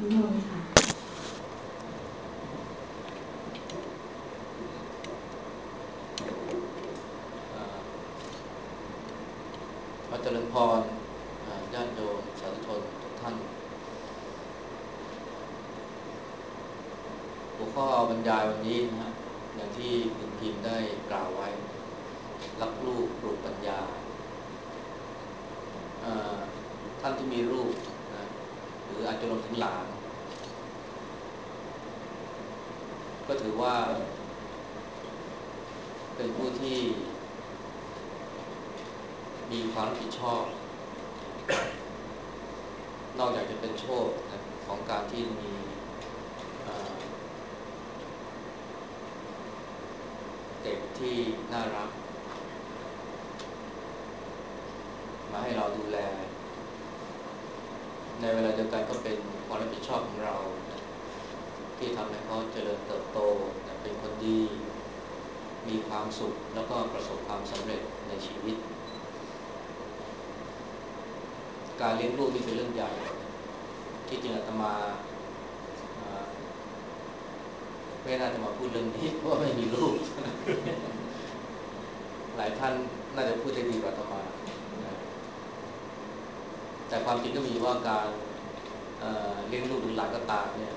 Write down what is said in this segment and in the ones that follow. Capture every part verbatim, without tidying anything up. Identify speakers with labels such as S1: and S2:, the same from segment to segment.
S1: มนต์ค่ะ
S2: พระเจริญพรญาติโยมสาธุชนทุกท่านหัวข้อบรรยายวันนี้นะฮะอย่างที่คุณพิมพ์ได้กล่าวไว้รักลูกปลูกปัญญาท่านที่มีลูกนะหรืออาจจะรวมถึงหลานก็ถือว่าเป็นผู้ที่มีความรับผิดชอบนอกจากจะเป็นโชคนะของการที่มีเด็กที่น่ารักมาให้เราดูแลในเวลาเดียวกันก็เป็นความรับผิดชอบของเรานะที่ทำให้เขาเจริญเติบโตนะเป็นคนดีมีความสุขแล้วก็ประสบความสำเร็จในชีวิตการเลี้ยงลูกนี่เป็นเรื่องใหญ่ที่จริงอาตมาไม่น่าจะมาพูดเรื่องนี้เพราะไม่มีลูก หลายท่านน่าจะพูดได้ดีกว่าอาตมาแต่ความจริงก็มีว่าการเอ่อเลี้ยงลูกหรือหลานก็ตามเนี่ย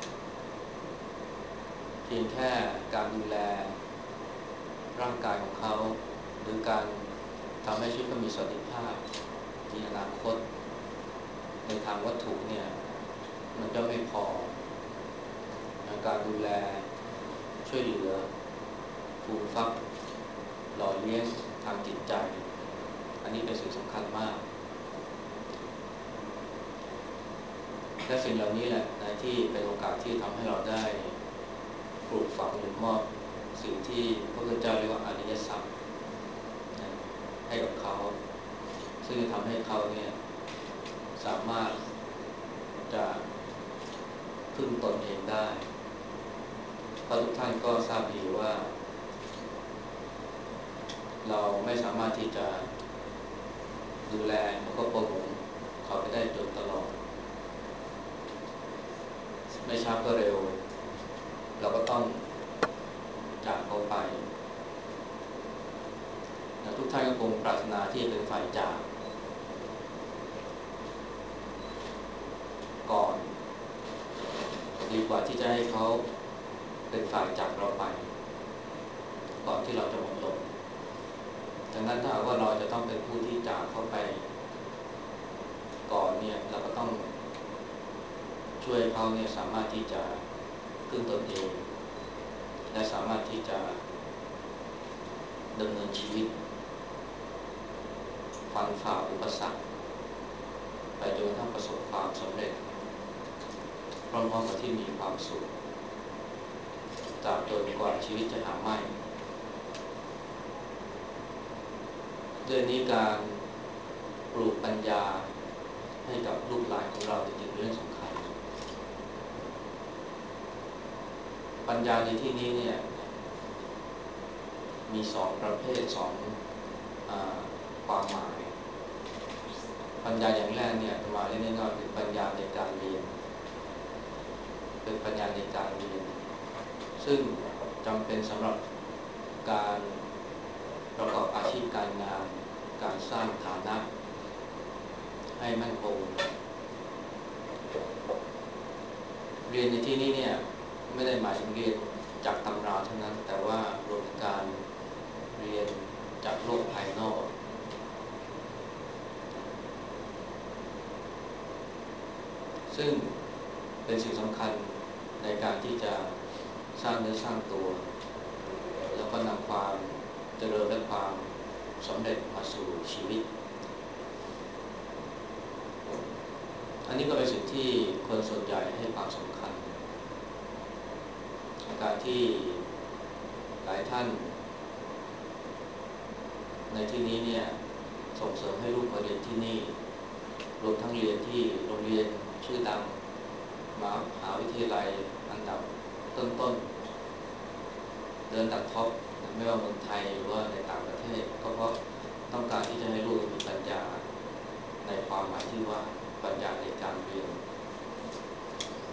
S2: เพียงแค่การดูแลร่างกายของเขาหรือการทำให้ชีวิตเขามีสวัสดิภาพมีอนาคตในทางวัตถุเนี่ยมันก็ไม่พอการดูแลช่วยเหลือฟูมฟักหล่อเลี้ยงทางจิตใจอันนี้เป็นสิ่งสำคัญมากและสิ่งเหล่านี้แหละนะที่เป็นโอกาสที่ทำให้เราได้ปลูกฝังหรือมอบสิ่งที่พระพุทธเจ้าเรียกว่าอริยทรัพย์นะให้กับเขาซึ่งจะทำให้เขาเนี่ยสามารถจะพึ่งตนเองได้เพราะทุกท่านก็ทราบดีว่าเราไม่สามารถที่จะดูแลแล้วก็ประคองเขาไปได้จนตลอดไม่ช้าก็เร็วเราก็ต้องจากเขาไปนะทุกท่านก็คงปรารถนาที่จะเป็นฝ่ายจากก่อนดีกว่าที่จะให้เขาเป็นฝ่ายจากเราไปก่อนที่เราจะหมดลมดังนั้นถ้าว่าเราจะต้องเป็นผู้ที่จากเขาไปก่อนเนี่ยเราก็ต้องช่วยเขาเนี่ยสามารถที่จะพึ่งตนเองและสามารถที่จะดำเนินชีวิตฟันฝ่าอุปสรรคไปจนกระทั่งประสบความสำเร็จพร้อมๆกับที่มีความสุขตราบจนกว่าชีวิตจะหาไม่ด้วยนี้การปลูกปัญญาให้กับลูกหลานของเราจริงๆเป็นเรื่องสำคัญปัญญาในที่นี้เนี่ยมีสองประเภทสองความหมายปัญญาอย่างแรกเนี่ยมาเรียกง่ายๆคือปัญญาในการเรียนเป็นปัญญาในการเรียนซึ่งจำเป็นสำหรับการประกอบอาชีพการงานการสร้างฐานะให้มั่นคงเรียนในที่นี้เนี่ยไม่ได้หมายถึงเรียนจากตำราเท่านั้นแต่ว่ารวมถึงการเรียนจากโลกภายนอกซึ่งเป็นสิ่งสำคัญในการที่จะสร้างเนื้อสร้างตัวแล้วก็นำความเจริญและความสำเร็จมาสู่ชีวิตอันนี้ก็เป็นสิ่งที่คนส่วนใหญ่ให้ความสำคัญการที่หลายท่านในที่นี้เนี่ยส่งเสริมให้ลูกมาเรียนที่นี่รวมทั้งเรียนที่โรงเรียนชื่อดังมหาวิทยาลัยอันดับต้นๆเดินตัดท็อปไม่ว่าเมืองไทยหรือว่าในต่างประเทศก็เพราะต้องการที่จะให้ลูกมีปัญญาในความหมายที่ว่าปัญญาในการเรียน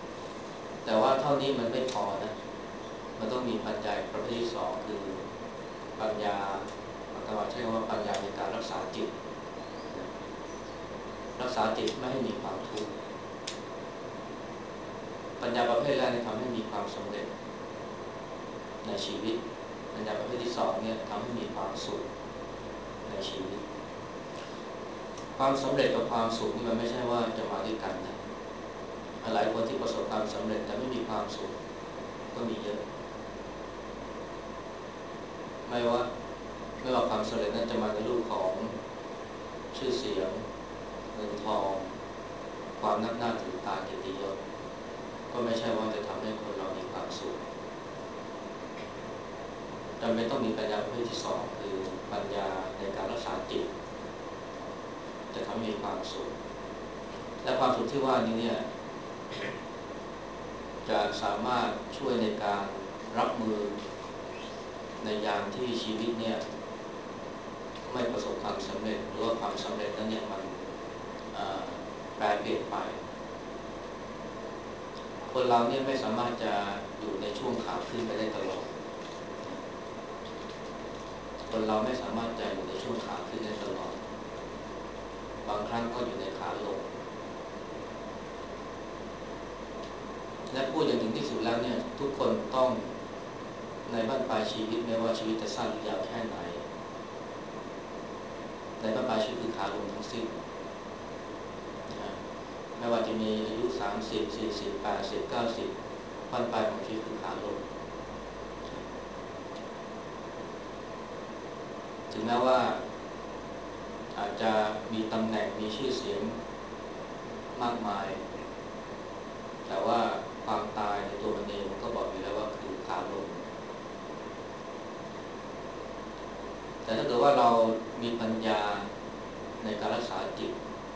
S2: แต่ว่าเท่านี้มันไม่พอนะมันต้องมีปัจจัยประเภทที่สองคือปัญญาอาตมาใช้คำว่าปัญญาในการรักษาจิตรักษาจิตไม่ให้มีความทุกข์ปัญญาประเภทแรกทำให้มีความสำเร็จในชีวิตปัญญาประเภทที่สองเนี่ยทำให้มีความสุขในชีวิตความสำเร็จกับความสุขนี่มันไม่ใช่ว่าจะมาด้วยกันนะหลายคนที่ประสบความสำเร็จแต่ไม่มีความสุขก็มีเยอะไม่ว่าไม่ว่าความสำเร็จนั้นจะมาในรูปของชื่อเสียงเงินทองความนับหน้าถือตาเกียรติยศก็ไม่ใช่ว่าจะทำให้คนเรามีความสุขจำเป็นต้องมีปัญญาประเภทที่สองคือปัญญาในการรักษาจิตจะทำให้มีความสุขและความสุขที่ว่านี้เนี่ยจะสามารถช่วยในการรับมือในยามที่ชีวิตเนี่ยไม่ประสบความสำเร็จหรือว่าความสำเร็จนั้นเนี่ยมันแปรเปลี่ยนไปคนเราเนี่ยไม่สามารถจะอยู่ในช่วงขาขึ้นไปได้ตลอดคนเราไม่สามารถจะอยู่ในช่วงขาขึ้นได้ตลอดบางครั้งก็อยู่ในขาลงและพูดอย่างถึงที่สุดแล้วเนี่ยทุกคนต้องในบั้นปลายชีวิตไม่ว่าชีวิตจะสั้นหรือยาวแค่ไหนในบั้นปลายชีวิตคือขาลงทั้งสิ้นนะไม่ว่าจะมีอายุสามสิบ สี่สิบ แปดสิบ เก้าสิบบั้นปลายของชีวิตคือขาลงถึงแม้ว่าอาจจะมีตำแหน่งมีชื่อเสียงมากมายแต่ว่าความตายในตัวมันเองมันก็บอกอยู่แล้วว่าคือขาลงแต่ถ้าเกิดว่าเรามีปัญญาในการรักษาจิต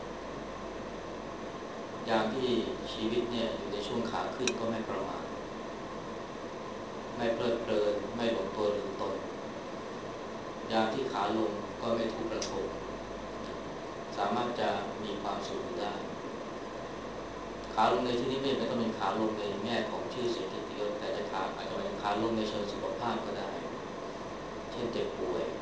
S2: ยามที่ชีวิตเนี่ยอยู่ในช่วงขาขึ้นก็ไม่ประมาทไม่เพลิดเพลินไม่หลงตัวลืมตนยามที่ขาลงก็ไม่ทุกข์ระทมสามารถจะมีความสุขอยู่ได้ขาลงในที่นี้ไม่ต้องเป็นขาลงในแง่ของชื่อเสียงเกียรติยศแต่จะขาอาจจะเป็นขาลงในเชิงสุขภาพก็ได้เช่นเจ็บป่วย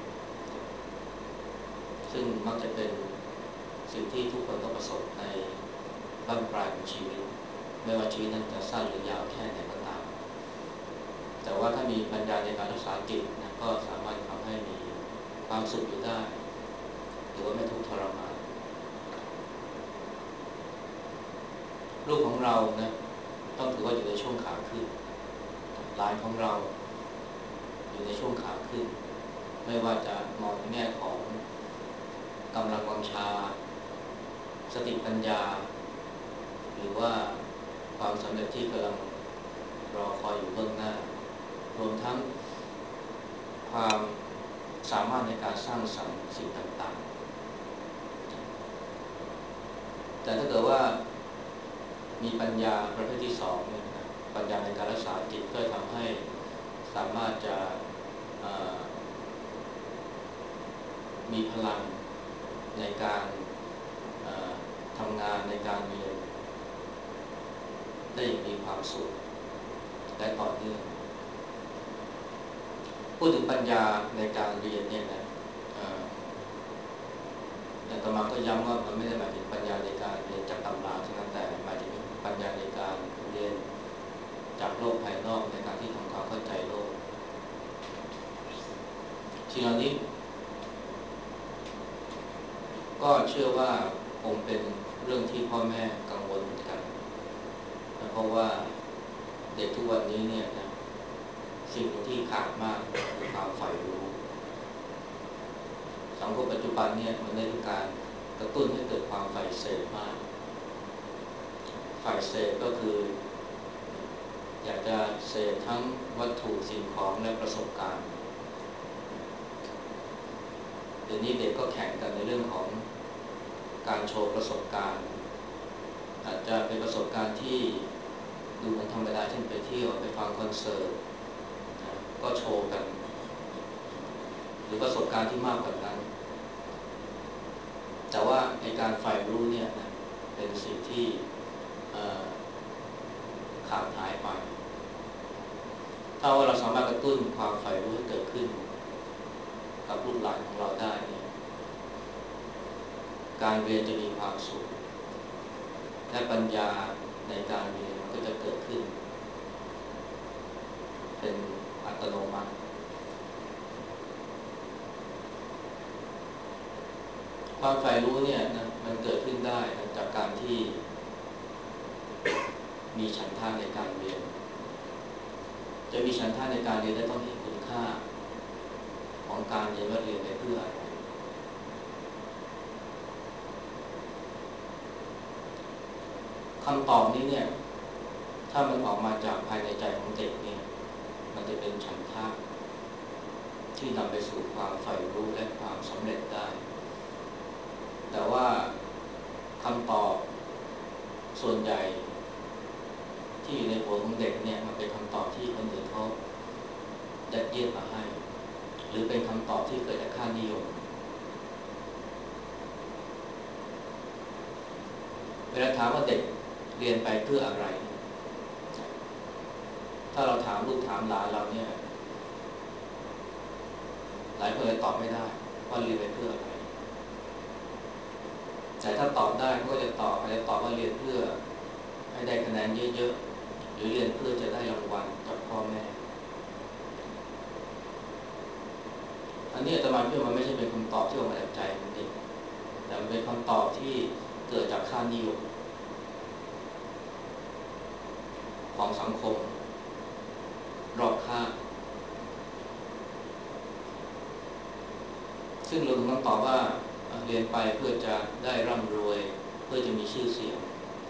S2: ซึ่งมักจะเป็นสิ่งที่ทุกคนต้องประสบในบั้นปลายของชีวิตไม่ว่าชีวิตนั้นจะสั้นหรือยาวแค่ไหนก็ตามแต่ว่าถ้ามีปัญญาในการรักษาจิตนะก็สามารถทำให้มีความสุขอยู่ได้หรือว่าไม่ทุกข์ทรมานลูกของเรานะต้องถือว่าอยู่ในช่วงขาขึ้นหลานของเราอยู่ในช่วงขาขึ้นไม่ว่าจะมองในแง่ของกำลังวังชาสติปัญญาหรือว่าความสำเร็จที่กำลังรอคอยอยู่เบื้องหน้ารวมทั้งความสามารถในการสร้างสรรค์สิ่งต่างๆแต่ถ้าเกิดว่ามีปัญญาประเภทที่สองเนี่ยปัญญาในการรักษาจิตก็ทำให้สามารถจะมีพลังในการทำงานในการเรียนได้อย่างมีความสุขและต่อเนื่องพูดถึงปัญญาในการเรียนเนี่ยนะอาตมาก็ย้ำว่ามันไม่ได้หมายถึงปัญญาในการเรียนจากตำราเท่านั้นแต่หมายถึงปัญญาในการเรียนจากโลกภายนอกในการที่ทำความเข้าใจโลกสิ่งเหล่านี้ก็เชื่อว่าคงเป็นเรื่องที่พ่อแม่กังวลเหมือนกันเพราะว่าเด็กทุกวันนี้เนี่ยนะสิ่งที่ขาดมากคือความใฝ่รู้สังคมปัจจุบันเนี่ยมันได้รับการกระตุ้นให้เกิดความใฝ่เสพมากใฝ่เสพก็คืออยากจะเสพทั้งวัตถุสิ่งของและประสบการณ์เดี๋ยวนี้เด็กก็แข่งกันในเรื่องของการโชว์ประสบการณ์อาจจะเป็นประสบการณ์ที่ดูเหมือนธรรมดาเช่นไปเที่ยวไปฟังคอนเสิร์ตก็โชว์กันหรือประสบการณ์ที่มากกว่านั้นแต่ว่าในการใฝ่รู้เนี่ยนะเป็นสิ่งที่ขาดหายไปถ้าว่าเราสามารถกระตุ้นความใฝ่รู้ให้เกิดขึ้นกับลูกหลานของเราได้เนี่ยการเรียนจะมีความสุขและปัญญาในการเรียนมันก็จะเกิดขึ้นเป็นอัตโนมัติความใฝ่รู้เนี่ยนะมันเกิดขึ้นได้นะจากการที่มีฉันทะในการเรียนจะมีฉันทะในการเรียนได้ต้องเห็นคุณค่าของการเรียนว่าเรียนไปเพื่ออะไรคำตอบนี้เนี่ยถ้ามันออกมาจากภายในใจของเด็กเนี่ยมันจะเป็นฉันทะที่นำไปสู่ความใฝ่รู้และความสำเร็จได้แต่ว่าคำตอบส่วนใหญ่ที่อยู่ในหัวของเด็กเนี่ยมันเป็นคำตอบที่คนอื่นเขายัดเยียดมาให้หรือเป็นคำตอบที่เกิดจากค่านิยมเวลาถามว่าเด็กเรียนไปเพื่ออะไรถ้าเราถามลูกถามหลานเราเนี่ยหลายคนตอบไม่ได้ว่าเรียนไปเพื่ออะไรแต่ถ้าตอบได้ก็จะตอบอาจจะตอบว่าเรียนเพื่อให้ได้คะแนนเยอะๆหรือเรียนเพื่อจะได้รางวัลจากพ่อแม่อันนี้อาตมาคิดว่ามันไม่ใช่เป็นคำตอบที่ออกมาจากใจของเด็กแต่มันเป็นคำตอบที่เกิดจากค่านิยมของสังคมรอบข้างซึ่งเราต้องตอบว่าเรียนไปเพื่อจะได้ร่ำรวยเพื่อจะมีชื่อเสียง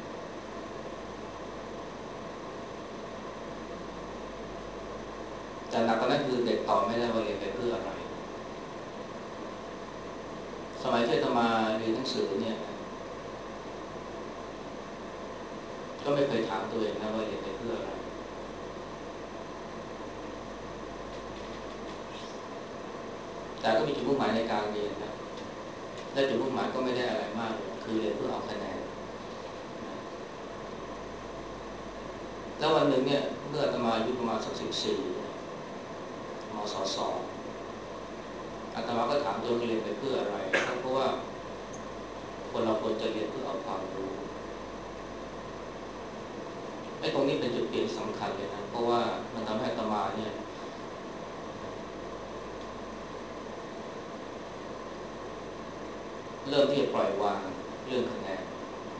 S2: แต่หนักกว่านั้นคือเด็กตอบไม่ได้ว่าเรียนไปเพื่ออะไรสมัยที่อาตมาเรียนหนังสือเนี่ยก็ไม่เคยถามตัวเองนะว่าเรียนไปเพื่ออะไรแต่ก็มีจุดมุ่งหมายในการเรียนนะและจุดมุ่งหมายก็ไม่ได้อะไรมากเลยคือเรียนเพื่อเอาคะแนนแล้ววันหนึ่งเนี่ยเมื่ออาตมาอายุประมาณสักสิบสี่มศสองอาตมาก็ถามตัวเรียนไปเพื่ออะไรเพราะว่าคนเราควรจะเรียนเพื่อเอาความรู้ไอ้ตรงนี้เป็นจุดเปลี่ยนสำคัญเลยนะเพราะว่ามันทำให้อาตมาเนี่ยเริ่มที่จะปล่อยวางเรื่องคะแนน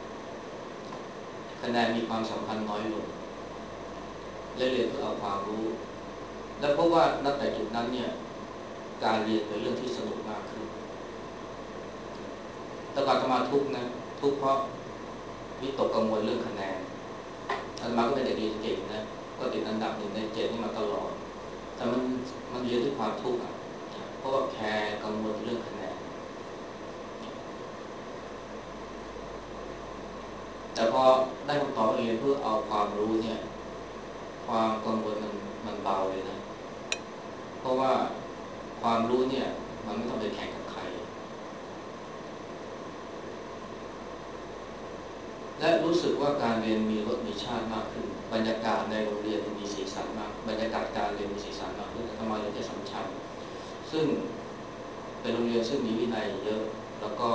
S2: คะแนนมีความสำคัญน้อยลงและเรียนเพื่อเอาความรู้และเพราะว่านับแต่จุดนั้นเนี่ยการเรียนเป็นเรื่องที่สนุกมากขึ้นแต่ก่อนอาตมาทุกข์นะทุกข์เพราะวิตกกังวลเรื่องคะแนนอาตมาก็เป็นเด็กเรียนเก่งนะก็ติดอันดับหนึ่งในเจ็ดนี่มาตลอดแต่มันมันเรียนด้วยความทุกข์อ่ะเพราะว่าแคร์กังวลเรื่องคะแนนแต่พอได้คำตอบเรียนเพื่อเอาความรู้เนี่ยความกังวลมันมันเบาเลยนะเพราะว่าความรู้เนี่ยมันไม่ต้องไปแข่งกับใครและรู้สึกว่าการเรียนมีรสมีชาติมากขึ้นบรรยากาศในโรงเรียนมีสีสันมากบรรยากาศการเรียนมีสีสันมากขึ้นทำไมเรียนที่สำคัญซึ่งเป็นโรงเรียนซึ่งมีวินัยเยอะแล้วก็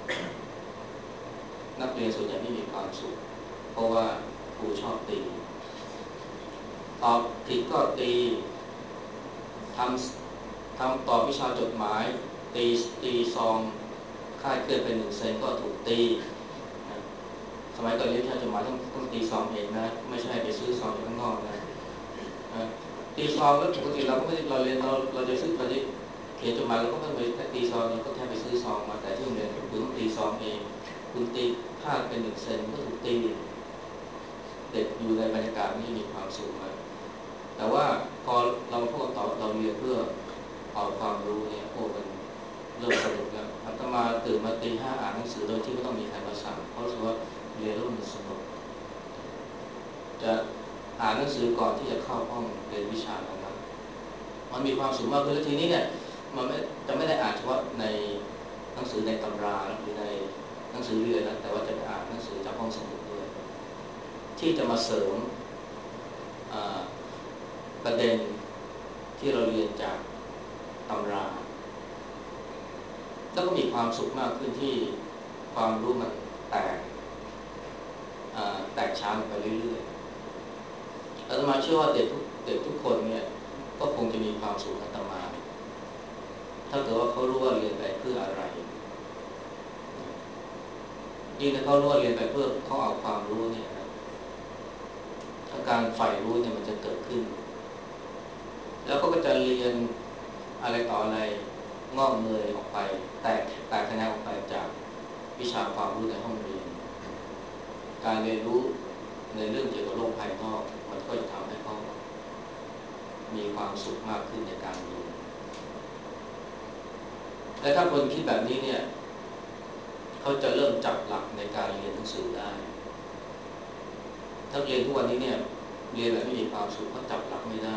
S2: นักเรียนส่วนใหญ่ไม่มีความสุขเพราะว่าครูชอบตีตอบผิดก็ตีทำทำตอบวิชาจดหมายตีตีซองค่าเคลื่อนไปหนึ่งเซนก็ถูกตีสมัยก่อนเรียนวิชาจดหมายต้องต้องตีซองเองนะไม่ใช่ไปซื้อซองจากข้างนอกนะตีซองแล้วปกติเราก็ไม่ได้เราเรียนเราเราจะซื้อเราจะเขียนจดหมายเราก็ไม่ไปตีซองเราก็แค่ไปซื้อซองมาแต่ที่โรงเรียนคุณต้องตีซองเองคุณตีพลาดเป็นหนึ่งเซนก็ถูกตีเด็กอยู่ในบรรยากาศนี้มีความสุขมากแต่ว่าพอเราพวกต่อเราเรียนเพื่อเอาความรู้เนี่ยโอ้มันเริ่มสนุกแล้วอาตมาตื่นมาตีห้าอ่านหนังสือโดยที่ไม่ต้องมีใครมาสั่งเพราะรู้สึกว่าเรียนแล้วมันสนุกจะอ่านหนังสือก่อนที่จะเข้าห้องเรียนวิชานั้นมันมีความสุขมากขึ้นแล้วทีนี้เนี่ยมันไม่จะไม่ได้อ่านเฉพาะในหนังสือในตำราหรือในหนังสือเรียนนะแต่ว่าจะไปอ่านหนังสือจากห้องสมุดด้วยที่จะมาเสริมประเด็นที่เราเรียนจากตำราแล้วก็มีความสุขมากขึ้นที่ความรู้มันแตกแตกฉานไปเรื่อยๆอาตมาเชื่อว่าเด็กทุกเด็กทุกคนเนี่ยก็คงจะมีความสุขอาตมาถ้าเกิดว่าเขารู้ว่าเรียนไปเพื่ออะไรยิ่งถ้าเขารู้ว่าเรียนไปเพื่อเขาเอาความรู้เนี่ยนะถ้าการใฝ่รู้เนี่ยมันจะเกิดขึ้นแล้วก็จะเรียนอะไรต่ออะไรงอกเงยออกไปแตกแตกแขนงออกไปจากวิชาความรู้ในห้องเรียนการเรียนรู้ในเรื่องเกี่ยวกับโลกภายนอกมันก็จะทำให้เขามีความสุขมากขึ้นในการเรียนและถ้าคนคิดแบบนี้เนี่ยเขาจะเริ่มจับหลักในการเรียนหนังสือได้ถ้าเรียนทุกวันนี้เนี่ยเรียนแบบไม่มีความสุขเขาจับหลักไม่ได้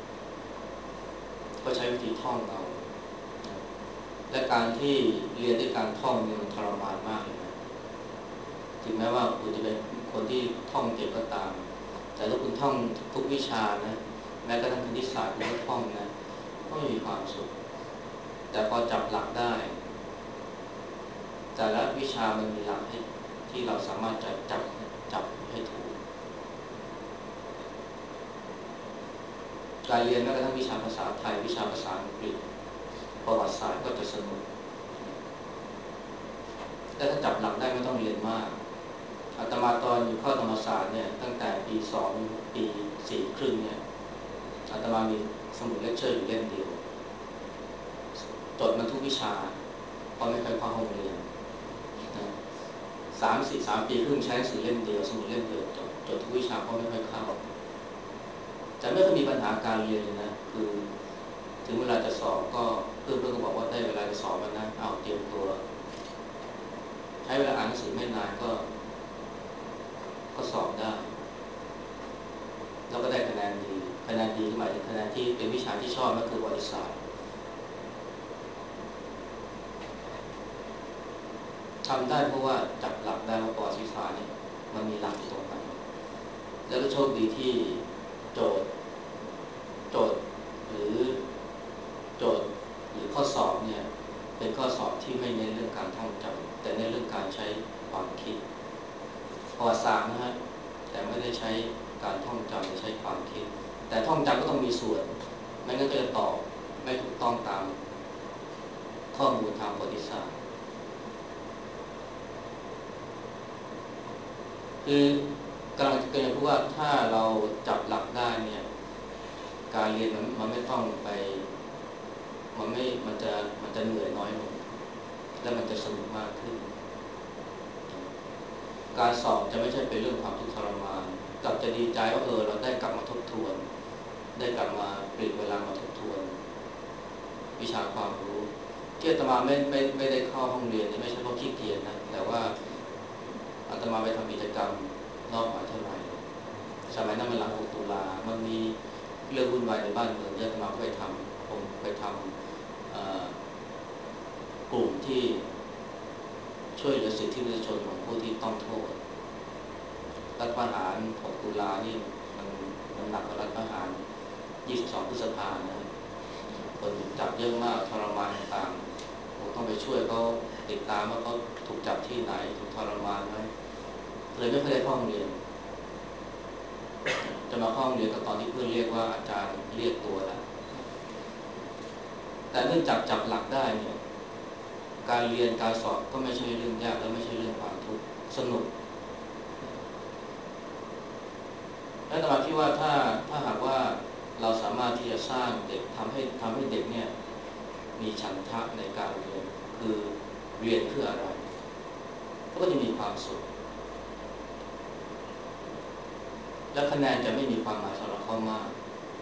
S2: ก็ใช้วิธีท่องเอาและการที่เรียนด้วยการท่องเนี่ยมันทรมานมากเลยนะถึงแม้ว่าคุณจะเป็นคนที่ท่องเก่งก็ตามแต่ถ้าคุณท่องทุกวิชานะแม้กระทั่งคณิตศาสตร์คุณก็ท่องนะก็ไม่มีความสุขแต่พอจับหลักได้แต่ละวิชามันมีหลักให้ที่เราสามารถจะจับจับให้ถูกการเรียนแม้กระทั่งวิชาภาษาไทยวิชาภาษาอังกฤษประวัติศาสตร์ก็จะสนุกและถ้าจับหลักได้ไม่ต้องเรียนมากอาตมาตอนอยู่เข้าธรรมศาสตร์เนี่ยตั้งแต่ปีสองปีสี่ครึ่งเนี่ยอาตมามีสมุดเลคเชอร์อยู่เล่มเดียวจดมันทุกวิชาเพราะไม่เคยเข้าห้องเรียนสามสี่สามปีครึ่งใช้หนังสือเล่มเดียวสมุดเล่มเดียวจดจดทุกวิชาเพราะไม่เคยเข้าแต่ไม่เคยมีปัญหาการเรียนเลยนะคือถึงเวลาจะสอบก็เพื่อนเพื่อนก็บอกว่าได้เวลาจะสอบแล้วนะเอาเตรียมตัวใช้เวลาอ่านหนังสือไม่นานก็ก็สอบได้แล้วก็ได้คะแนนดีคะแนนดีหมายถึงคะแนนที่เป็นวิชาที่ชอบก็คือประวัติศาสตร์ทำได้เพราะว่าจับหลักได้ว่าประวัติศาสตร์เนี่ยมันมีหลักอยู่ตรงไหนแล้วก็โชคดีที่โจทย์โจทย์หรือโจทย์หรือข้อสอบเนี่ยเป็นข้อสอบที่ไม่เน้นเรื่องการท่องจำแต่เน้นเรื่องการใช้ความคิดประวัติศาสตร์นะฮะแต่ไม่ได้ใช้การท่องจำหรือใช้ความคิดแต่ท่องจำก็ต้องมีส่วนไม่งั้นก็จะตอบไม่ถูกต้องตามข้อมูลทางประวัติศาสตร์คือกำลังจะพูดว่าถ้าเราจับหลักได้เนี่ยการเรียนมันมันไม่ต้องไปมันไม่มันจะมันจะเหนื่อยน้อยลงและมันจะสนุกมากขึ้นการสอบจะไม่ใช่เป็นเรื่องความทุกข์ทรมานกลับจะดีใจว่าเออเราได้กลับมาทบทวนได้กลับมาปลีกเวลามาทบทวนวิชาความรู้ที่อาตมาไม่ไม่ไม่ได้เข้าห้องเรียนนี่ไม่ใช่เพราะขี้เกียจนะแต่ว่าอาตมาไปทำกิจกรรมนอกมหาวิทยาลัยสมัยนั้นมันหลังหกตุลามันมีเรื่องวุ่นวายในบ้านเมืองอาตมาก็ไปทำผมไปทำกลุ่มที่ช่วยเหลือสิทธิมนุษยชนของผู้ที่ต้องโทษรัฐประหารหกตุลานี่มันมันหนักกว่ารัฐประหารยี่สิบสองพฤษภาคมนะคนถูกจับเยอะมากทรมานต่างๆผมต้องไปช่วยเขาติดตามว่าเขาถูกจับที่ไหนถูกทรมานไหมเลยไม่เคยได้เข้าโรงเรียนจะมาเข้าโรงเรียนก็ตอนที่เพื่อนเรียกว่าอาจารย์เรียกตัวแล้วแต่เนื่องจากจับหลักได้เนี่ยการเรียนการสอบก็ไม่ใช่เรื่องยากและไม่ใช่เรื่องความทุกข์สนุกและอาตมาคิดว่าถ้าถ้าหากว่าเราสามารถที่จะสร้างเด็กทำให้ทำให้เด็กเนี่ยมีฉันทะในการเรียนคือเรียนเพื่ออะไรก็จะมีความสุขและคะแนนจะไม่มีความหมายสำหรับเขามาก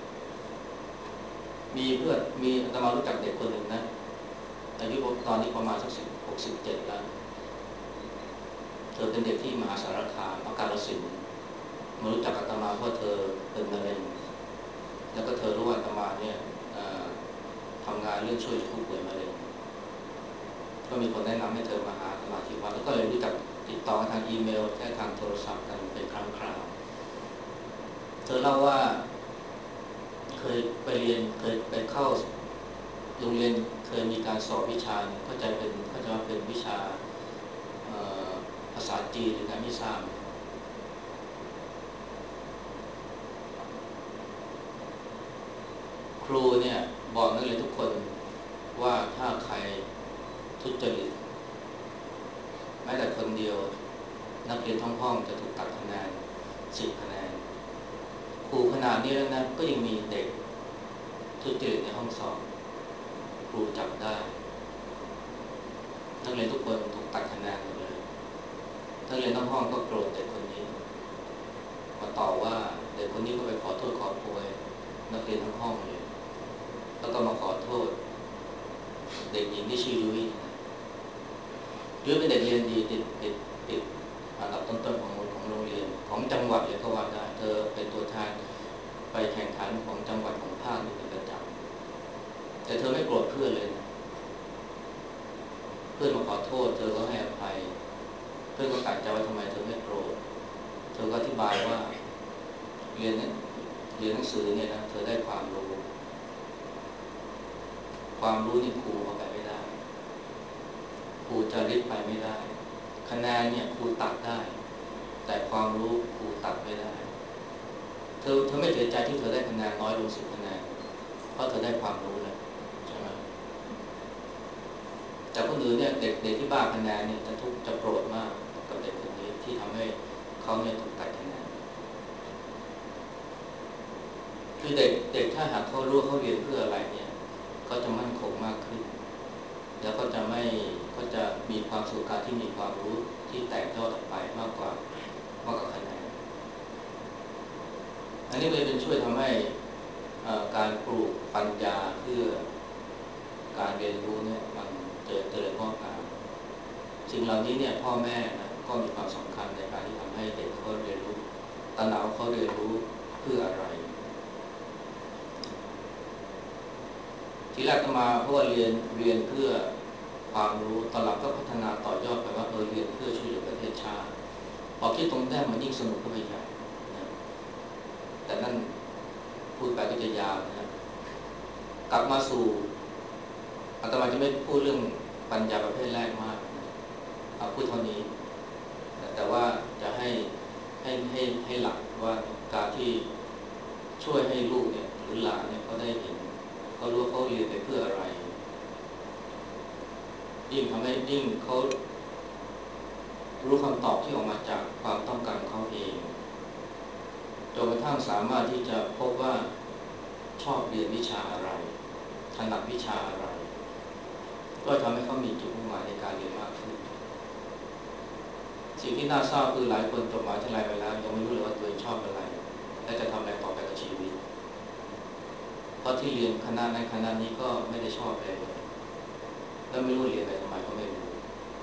S2: มีเพื่อนมีอาตมารู้จักเด็กคนหนึ่งนะอายุตอนนี้ประมาณสักสิบหกสิบเจ็ดแล้วเธอเป็นเด็กที่มหาสารคามอาการศิลป์มารู้จักอาตมาเพราะเธอเป็นมะเร็งแล้วก็เธอรู้ว่าอาตมาเนี่ยทำงานเรื่องช่วยเหลือผู้ป่วยมะเร็งก็มีคนแนะนำให้เธอมาหาอาตมาที่วัดแล้วก็เลยรู้จักติดต่อทางอีเมลแค่ทางโทรศัพท์กันเป็นครั้งคราวเธอเล่าว่าเคยไปเรียนเคยไปเข้าโรงเรียนเคยมีการสอบวิชาเข้าใจเป็นเข้าใจว่าเป็นวิชาภาษาจีนหรือการไม่ทราบครูเนี่ยบอกนักเรียนทุกคนว่าถ้าใครทุจริตแม้แต่คนเดียวนักเรียนทั้งห้องจะถูกตัดคะแนนสิบคะแนนครูขนาดนี้แล้วนะก็ยังมีเด็กทุจริตในห้องสอบครูจับได้นักเรียนทุกคนถูกตัดคะแนนหมดเลยนักเรียนทั้งห้องก็โกรธเด็กคนนี้มาต่อว่าเด็กคนนี้ก็ไปขอโทษขอโพยนักเรียนทั้งห้องเลยแล้วก็มาขอโทษเด็กหญิงที่ชื่อยุ้ยยุ้ยเป็นเด็กเรียนดีติดติดติดอันดับต้นๆของของโรงเรียนของจังหวัดเลยก็ว่าได้เธอเป็นตัวแทนไปแข่งขันของจังหวัดของภาคอยู่เป็นประจำแต่เธอไม่โกรธเพื่อนเลยนะเพื่อนมาขอโทษเธอก็ให้อภัยเพื่อนก็ขัดใจว่าทำไมเธอไม่โกรธเธอก็อธิบายว่าเรียนเนี่ยเรียนหนังสือเนี่ยนะเธอได้ความรู้ความรู้นี่ครูเอาไปไม่ได้ครูจะริบไปไม่ได้คะแนนเนี่ยครูตัดได้แต่ความรู้ครูตัดไม่ได้เธอเธอไม่เสียใจที่เธอได้คะแนนน้อยลงสิบคะแนนเพราะเธอได้ความรู้แล้วใช่ไหมแต่คนอื่นเนี่ยเด็กเด็กที่บ้าคะแนนเนี่ยจะทุกข์จะโกรธมากกับเด็กคนนี้ที่ทำให้เขาเนี่ยถูกตัดคะแนนคือเด็กเด็กถ้าหากเขารู้เขาเรียนเพื่ออะไรเนี่ยเขาจะมั่นคงมากขึ้นแล้วก็จะไม่ก็จะมีความสุขการที่มีความรู้ที่แตกยอดออกไปมากกว่ามากกว่าคะแนนอันนี้เลยเป็นช่วยทำให้การปลูกปัญญาเพื่อการเรียนรู้เนี่ยมันเจริญเจริญงอกงามสิ่งเหล่านี้เนี่ยพ่อแม่นะก็มีความสำคัญในการที่ทำให้เด็กเขาเรียนรู้ตระหนักว่าเขาเรียนรู้เพื่ออะไรทีแรกก็มาเพราะว่าเรียนเรียนเพื่อความรู้ตอนหลังก็พัฒนาต่อยอดไปว่าเออเรียนเพื่อช่วยเหลือประเทศชาติพอคิดตรงแต้มมันยิ่งสนุกเข้าไปใหญ่นะแต่นั่นพูดไปก็จะยาวนะกลับมาสู่อาตมาจะไม่พูดเรื่องปัญญาประเภทแรกมากนะเอาพูดเท่านี้แต่ว่าจะให้ให้ให้ให้หลักว่าการที่ช่วยให้ลูกเนี่ยหรือหลานเนี่ยเขาได้เห็นเขารู้เขาเรียนไปเพื่ออะไรยิ่งทำให้ยิ่งเขารู้คำตอบที่ออกมาจากความต้องการของเขาเองจนกระทั่งสามารถที่จะพบว่าชอบเรียนวิชาอะไรถนัดวิชาอะไรก็ทำให้เขามีจุดมุ่งหมายในการเรียนมากขึ้นสิ่งที่น่าเศร้าคือหลายคนจบมหาวิทยาลัยไปแล้วยังไม่รู้เลยว่าตัวเองชอบอะไรและจะทำอะไรต่อไปกับชีวิตเพราะที่เรียนคณะนั้นคณะนี้ก็ไม่ได้ชอบเลยแล้วไม่รู้เรียนไปทำไมก็ไม่รู้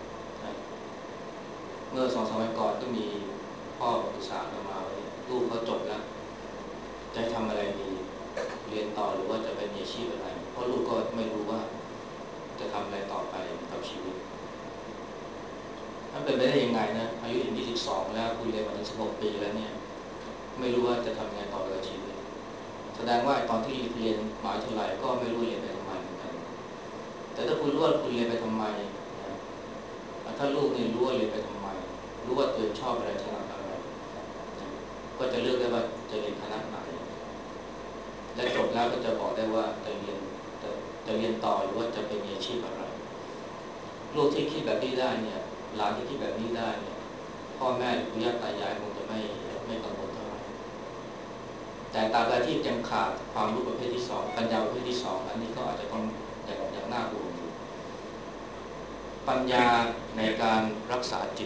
S2: เมื่อสองสามวันก่อนก็มีพ่อปรึกษากันมาว่าลูกเขาจบแล้วจะทำอะไรดีเรียนต่อหรือว่าจะไปมีอาชีพอะไรเพราะลูกก็ไม่รู้ว่าจะทำอะไรต่อไปกับชีวิตมันเป็นไปได้ยังไงนะอายุถึงยี่สิบสองแล้วคุณเรียนมาถึงสิบหกปีแล้วเนี่ยไม่รู้ว่าจะทำยังไงต่อไปกับชีวิตแสดงว่าตอนที่เรียนมหาวิทยาลัยก็ไม่รู้เรียนไปทำไมเหมือนกันแต่ถ้าคุณรู้ว่าคุณเรียนไปทำไมนะถ้าลูกเนี่ยรู้ว่าเรียนไปทำไมรู้ว่าตัวเองชอบอะไรถนัดอะไรนะก็จะเลือกได้ว่าจะเรียนคณะไหนและจบแล้วก็จะบอกได้ว่าจะเรียนจะจะเรียนต่อหรือว่าจะเป็นมีอาชีพอะไรลูกที่คิดแบบนี้ได้เนี่ยหลานที่คิดแบบนี้ได้เนี่ยพ่อแม่หรือปู่ย่าตายายคงจะไม่ไม่กังวลเท่าไหร่แต่ตราบใดที่ยังขาดความรู้ประเภทที่สองปัญญาประเภทที่สองอันนี้ก็อาจจะต้องอย่างอย่างน่าห่วงอยู่ปัญญาในการรักษาจิต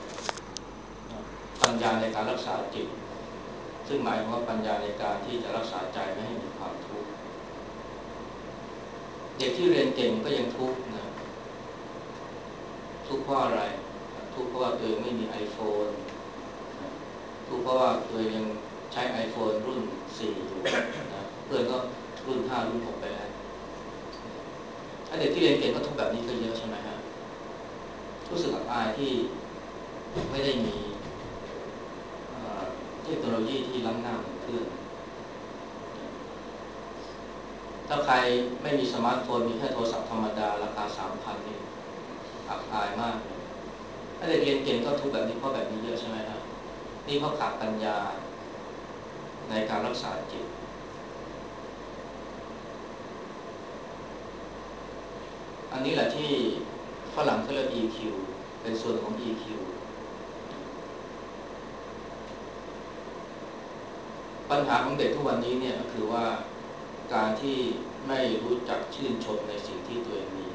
S2: ปัญญาในการรักษาจิตซึ่งหมายถึงว่าปัญญาในการที่จะรักษาใจไม่ให้มีความทุกข์เด็กที่เรียนเก่งก็ยังทุกข์นะทุกข์เพราะอะไรทุกข์เพราะว่าตัวเองไม่มี iPhone ทุกข์เพราะว่าตัวเองยังใช้ iPhone รุ่นสี่อยู่นะเพื่อนก็รุ่นห้ารุ่นหกไปแล้วถ้าเด็กที่เรียนเก่งก็ทุกข์แบบนี้ก็เยอะใช่ไหมฮะรู้สึกอับอายที่ไม่ได้มีเทคโนโลยีที่ล้ำหน้าเหมือนเพื่อนถ้าใครไม่มีสมาร์ทโฟนมีแค่โทรศัพท์ธรรมดาราคา สามพัน นี่อับอายมากเลยถ้าเด็กเรียนเก่งก็ทุกแบบนี้เพราะแบบนี้เยอะใช่ไหมครับนี่เพราะขาดปัญญาในการรักษาจิตอันนี้แหละที่ฝรั่งเขาเรียก อี คิว เป็นส่วนของ อี คิว ปัญหาของเด็กทุกวันนี้เนี่ยก็คือว่าการที่ไม่รู้จักชื่นชมในสิ่งที่ตัวเองมี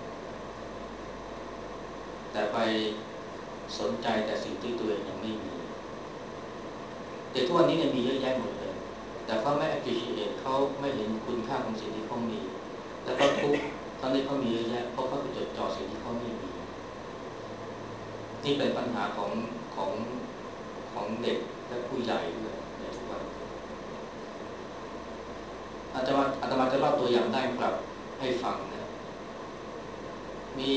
S2: แต่ไปสนใจแต่สิ่งที่ตัวเองยังไม่มีเด็กทุกวันนี้เนี่ยมีเยอะแยะหมดเลยแต่เขาไม่ appreciate เขาไม่เห็นคุณค่าของสิ่งที่เขามีแล้วก็ทุกข์ตอนนี้เขามีเยอะแยะเพราะเขาไปจดจ่อสิ่งที่เขาไม่มีนี่เป็นปัญหาของของของเด็กและผู้ใหญ่ด้วยในทุกวันอาตมาอาตมาจะเล่าตัวอย่างได้ครับให้ฟังนะมี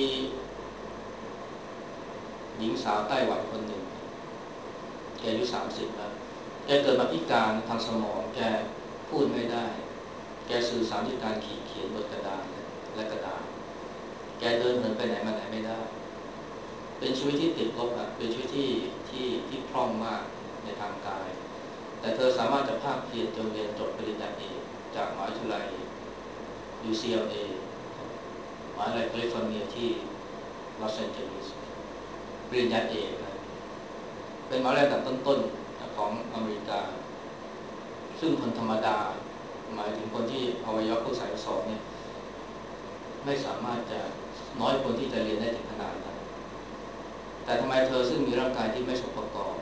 S2: หญิงสาวไต้หวันคนหนึ่งแกอายุสามสิบแล้วแกเกิดมาพิการทางสมองแกพูดไม่ได้แกสื่อสารด้วยการขีดเขียนบนกระดานและกระดาษแกเดินเหินไปไหนมาไหนไม่ได้เป็นชีวิตที่ติดลบอ่ะเป็นชีวิตที่ที่ที่พร่องมากในทางกายแต่เธอสามารถจะภาคเพียรจนเรียนจบปริญญาเอกจากมหาวิทยาลัย ยู ซี แอล เอ มหาวิทยาลัยแคลิฟอร์เนียที่ลอสแอนเจลิสปริญญาเอกนะเป็นมหาวิทยาลัยอันดับต้นๆของอเมริกาซึ่งคนธรรมดาหมายถึงคนที่อวัยวะครบสามสิบสองเนี่ยไม่สามารถจะน้อยคนที่จะเรียนได้ถึงขนาดนั้นแต่ทำไมเธอซึ่งมีร่างกายที่ไม่สมประกอบ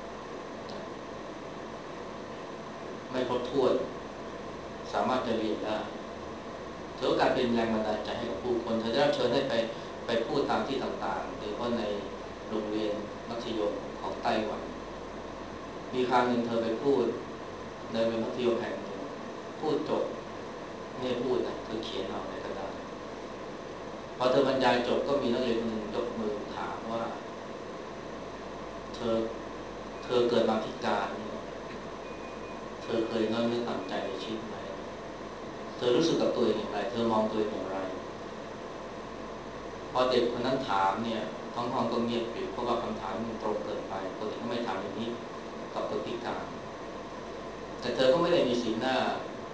S2: ไม่ครบถ้วนสามารถจะเรียนได้เธอการเป็นแรงบันดาลใจให้กับผู้คนเธอได้รับเชิญให้ไปไปพูดตามที่ต่างๆโดยเฉพาะในโรงเรียนมัธยมของไต้หวันมีครั้งหนึ่งเธอไปพูดในโรงเรียนมัธยมแห่งหนึ่งพูดจบไม่พูดนะเธอเขียนเอาในกระดาษพอเธอบรรยายจบก็มีนักเรียนคนหนึ่งยกมือถามว่าเธอเธอเกิดมาพิการเธอเคยน้อยเนื้อต่ำใจในชีวิตไหมเธอรู้สึกกับตัวเองอย่างไรเธอมองตัวเองอย่างไรพอเด็กคนนั้นถามเนี่ยทั้งห้องก็เงียบปิดเพราะว่าคำถามมันตรงเกินไปปกติเขาไม่ถามอย่างนี้กับคนพิการแต่เธอก็ไม่ได้มีสีหน้า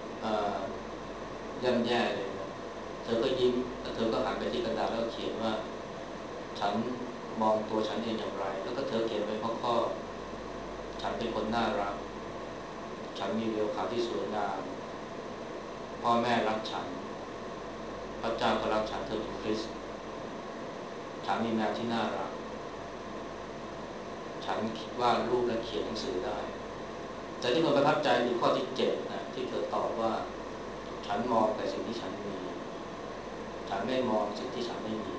S2: ย่ำแย่เลยนะเธอก็ยิ้มแล้วเธอก็หันไปที่กระดาษแล้วเขียนว่าฉันมองตัวฉันเองอย่างไรแล้วก็เธอเขียนไปข้อๆฉันเป็นคนน่ารักฉันมีเรียวขาที่สวยงามพ่อแม่รักฉันพระเจ้าก็รักฉันเธอเป็นคริสต์ฉันมีแมวที่น่ารักฉันคิดว่ารูปและเขียนหนังสือได้แต่ที่คนประทับใจคือข้อที่เจ็ดนะที่เธอตอบว่าฉันมองแต่สิ่งที่ฉันมีฉันไม่มองสิ่งที่ฉันไม่มี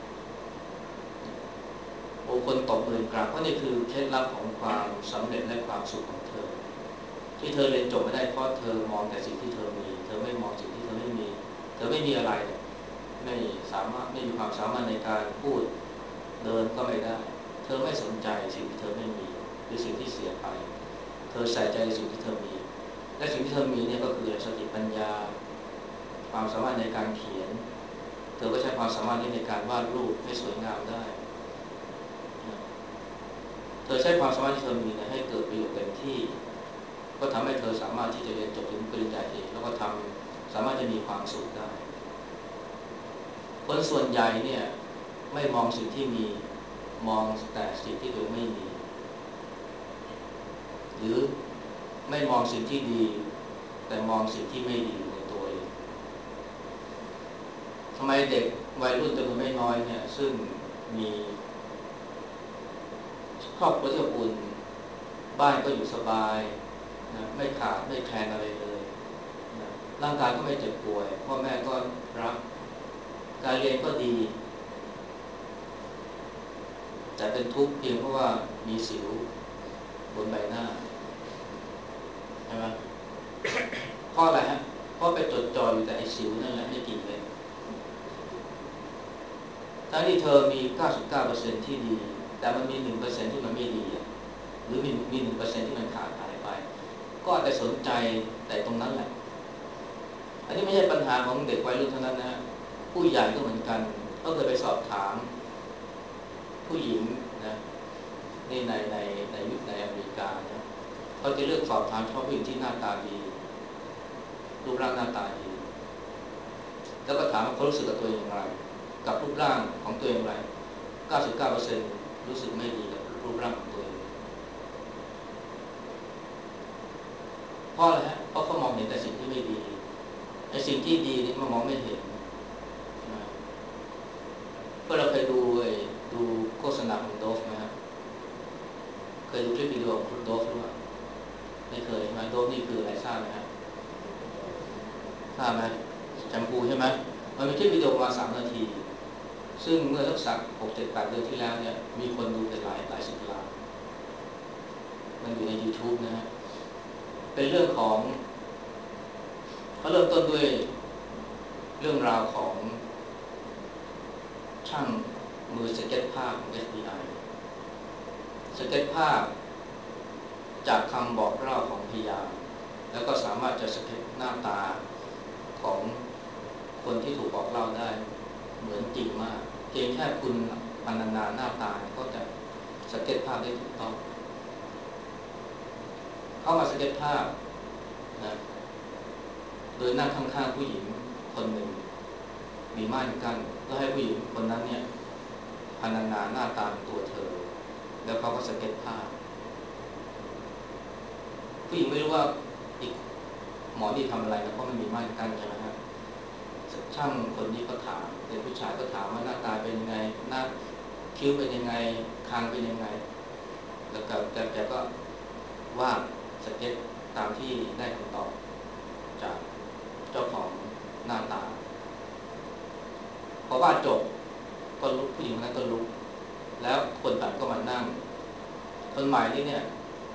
S2: โอ้คนตบมือกราบเพราะนี่คือเคล็ดลับของความสำเร็จและความสุขของเธอที่เธอเรียนจบไม่ได้เพราะเธอมองแต่สิ่งที่เธอมีเธอไม่มองสิ่งที่เธอไม่มีเธอไม่มีอะไรไม่สามารถไม่มีความสามารถในการพูดเดินก็ไม่ได้เธอไม่สนใจสิ่งที่เธอไม่มีหรือสิ่งที่เสียไปเธอใส่ใจในสิ่งที่เธอมีและสิ่งที่เธอมีเนี่ยก็คือสติปัญญาความสามารถในการเขียนเธอก็ใช้ความสามารถนี้ในการวาดรูปให้สวยงามได้เธอใช้ความสามารถที่เธอมีให้เกิดประโยชน์เต็มที่ก็ทำให้เธอสามารถที่จะเรียนจบถึงปริญญาเอกแล้วก็ทำสามารถจะมีความสุขได้คนส่วนใหญ่เนี่ยไม่มองสิ่งที่มีมองแต่สิ่งที่ตัวเองไม่มีหรือไม่มองสิ่งที่ดีแต่มองสิ่งที่ไม่ดีในตัวเองทำไมเด็กวัยรุ่นจำนวนไม่น้อยเนี่ยซึ่งมีครอบครัวที่อบอุ่นบ้านก็อยู่สบายนะไม่ขาดไม่แคลนอะไรเลยนะร่างกายก็ไม่เจ็บป่วยพ่อแม่ก็รักการเรียนก็ดีแต่เป็นทุกข์เพียงเพราะว่ามีสิวบนใบหน้าใช่ไหมเพราะอะไรฮะเพราะไปจดจ่ออยู่แต่ไอ้สิวนั่นแหละไม่กี่เม็ดทั้งที่เธอมี เก้าสิบเก้าเปอร์เซ็นต์ ที่ดีแต่มันมี หนึ่งเปอร์เซ็นต์ ที่มันไม่ดีหรือมีมี หนึ่งเปอร์เซ็นต์ ที่มันขาดหายไปก็อาจจะสนใจแต่ตรงนั้นแหละไอ้นนี้ไม่ใช่ปัญหาของเด็กวัยรุ่นเท่านั้นนะผู้ใหญ่ก็เหมือนกันเขาเคยไปสอบถามผู้หญิงนะนี่ในในในยุคในอเมริกานะเขาจะเลือกสอบถามเฉพาะผู้หญิงที่หน้าตาดีรูปร่างหน้าตาดีแล้วก็ถามว่าเขารู้สึกกับตัวเองอย่างไรกับรูปร่างของตัวเองอย่างไร เก้าสิบเก้าเปอร์เซ็นต์ รู้สึกไม่ดีกับรูปร่างของตัวเองเพราะอะไรฮะเพราะเขามองเห็นแต่สิ่งที่ไม่ดีไอ้สิ่งที่ดีนี่มันมองไม่เห็นนะเมื่อเราเคยดูไอ้ดูโฆษณาของโดฟไหมครับเคยดูคลิปวิดีโอของโดฟหรือเปล่าไม่เคยใช่ไหมโดฟนี่คืออะไรทราบไหมครับทราบไหมแชมพูใช่ไหมมันเป็นคลิปวิดีโอประมาณสามนาทีซึ่งเมื่อสักสักหกเจ็ดแปดเดือนที่แล้วเนี่ยมีคนดูเป็นหลายหลายสิบล้านมันอยู่ใน YouTube นะฮะเป็นเรื่องของเขาเริ่มต้นด้วยเรื่องราวของช่างมือสเก็ตภาพของ เอฟ บี ไอ สเก็ตภาพจากคำบอกเล่าของพยานแล้วก็สามารถจะสเก็ตหน้าตาของคนที่ถูกบอกเล่าได้เหมือนจริงมากเพียงแค่คุณพรรณนาหน้าตาก็จะสเก็ตภาพได้ถูกต้องเข้ามาสเก็ตภาพนะโดยนั่งข้างๆผู้หญิงคนหนึ่งมีม่านกั้นเพื่อให้ผู้หญิงคนนั้นเนี่ยพรรณนาหน้าตาตัวเธอแล้วเขาก็สเก็ตภาพผู้หญิงไม่รู้ว่าอีกหมอนี่ทำอะไรนะเพราะมันมีม่านกั้นใช่ไหมครับช่างคนนี้ก็ถามเป็นผู้ชายก็ถามว่าหน้าตาเป็นยังไงหน้าคิ้วเป็นยังไงคางเป็นยังไงแล้วก็แกก็วาดสเก็ตตามที่ได้คำตอบจากเจ้าของหน้าตาพอวาดจบก็ลุกผู้หญิงคนนั้นก็ลุกแล้วคนตัดก็มานั่งคนใหม่นี่เนี่ย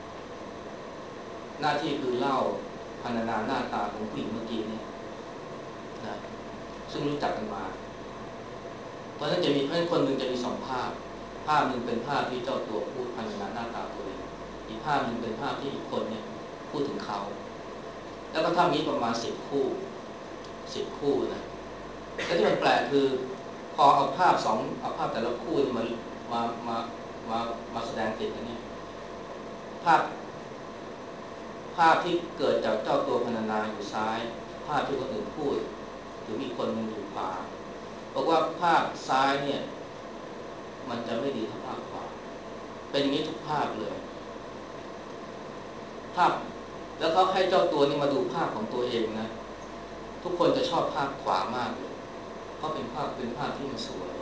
S2: หน้าที่คือเล่าพรรณนาหน้าตาของผู้หญิงเมื่อกี้นี่นะซึ่งรู้จักกันมาเพราะฉะนั้นจะมีเพื่อนคนหนึ่งจะมีสองภาพภาพหนึ่งเป็นภาพที่เจ้าตัวพูดพรรณนาหน้าตาตัวเองอีกภาพหนึ่งเป็นภาพที่อีกคนเนี่ยพูดถึงเขาแล้วก็ถ้ามีประมาณสิบคู่สิบคู่นะและที่มันแปลกคือพอเอาภาพสองเอาภาพแต่ละคู่มามามามามาแสดงติดกันเนี่ยภาพภาพที่เกิดจากเจ้าตัวพรรณนาอยู่ซ้ายภาพที่คนอื่นพูดหรือมีคนหนึ่งอยู่ขวาบอกว่าภาพซ้ายเนี่ยมันจะไม่ดีเท่าภาพขวาเป็นอย่างนี้ทุกภาพเลยภาพแล้วเขาให้เจ้าตัวนี้มาดูภาพของตัวเองนะทุกคนจะชอบภาพขวามากเลยเพราะเป็นภาพเป็นภาพที่มันสวย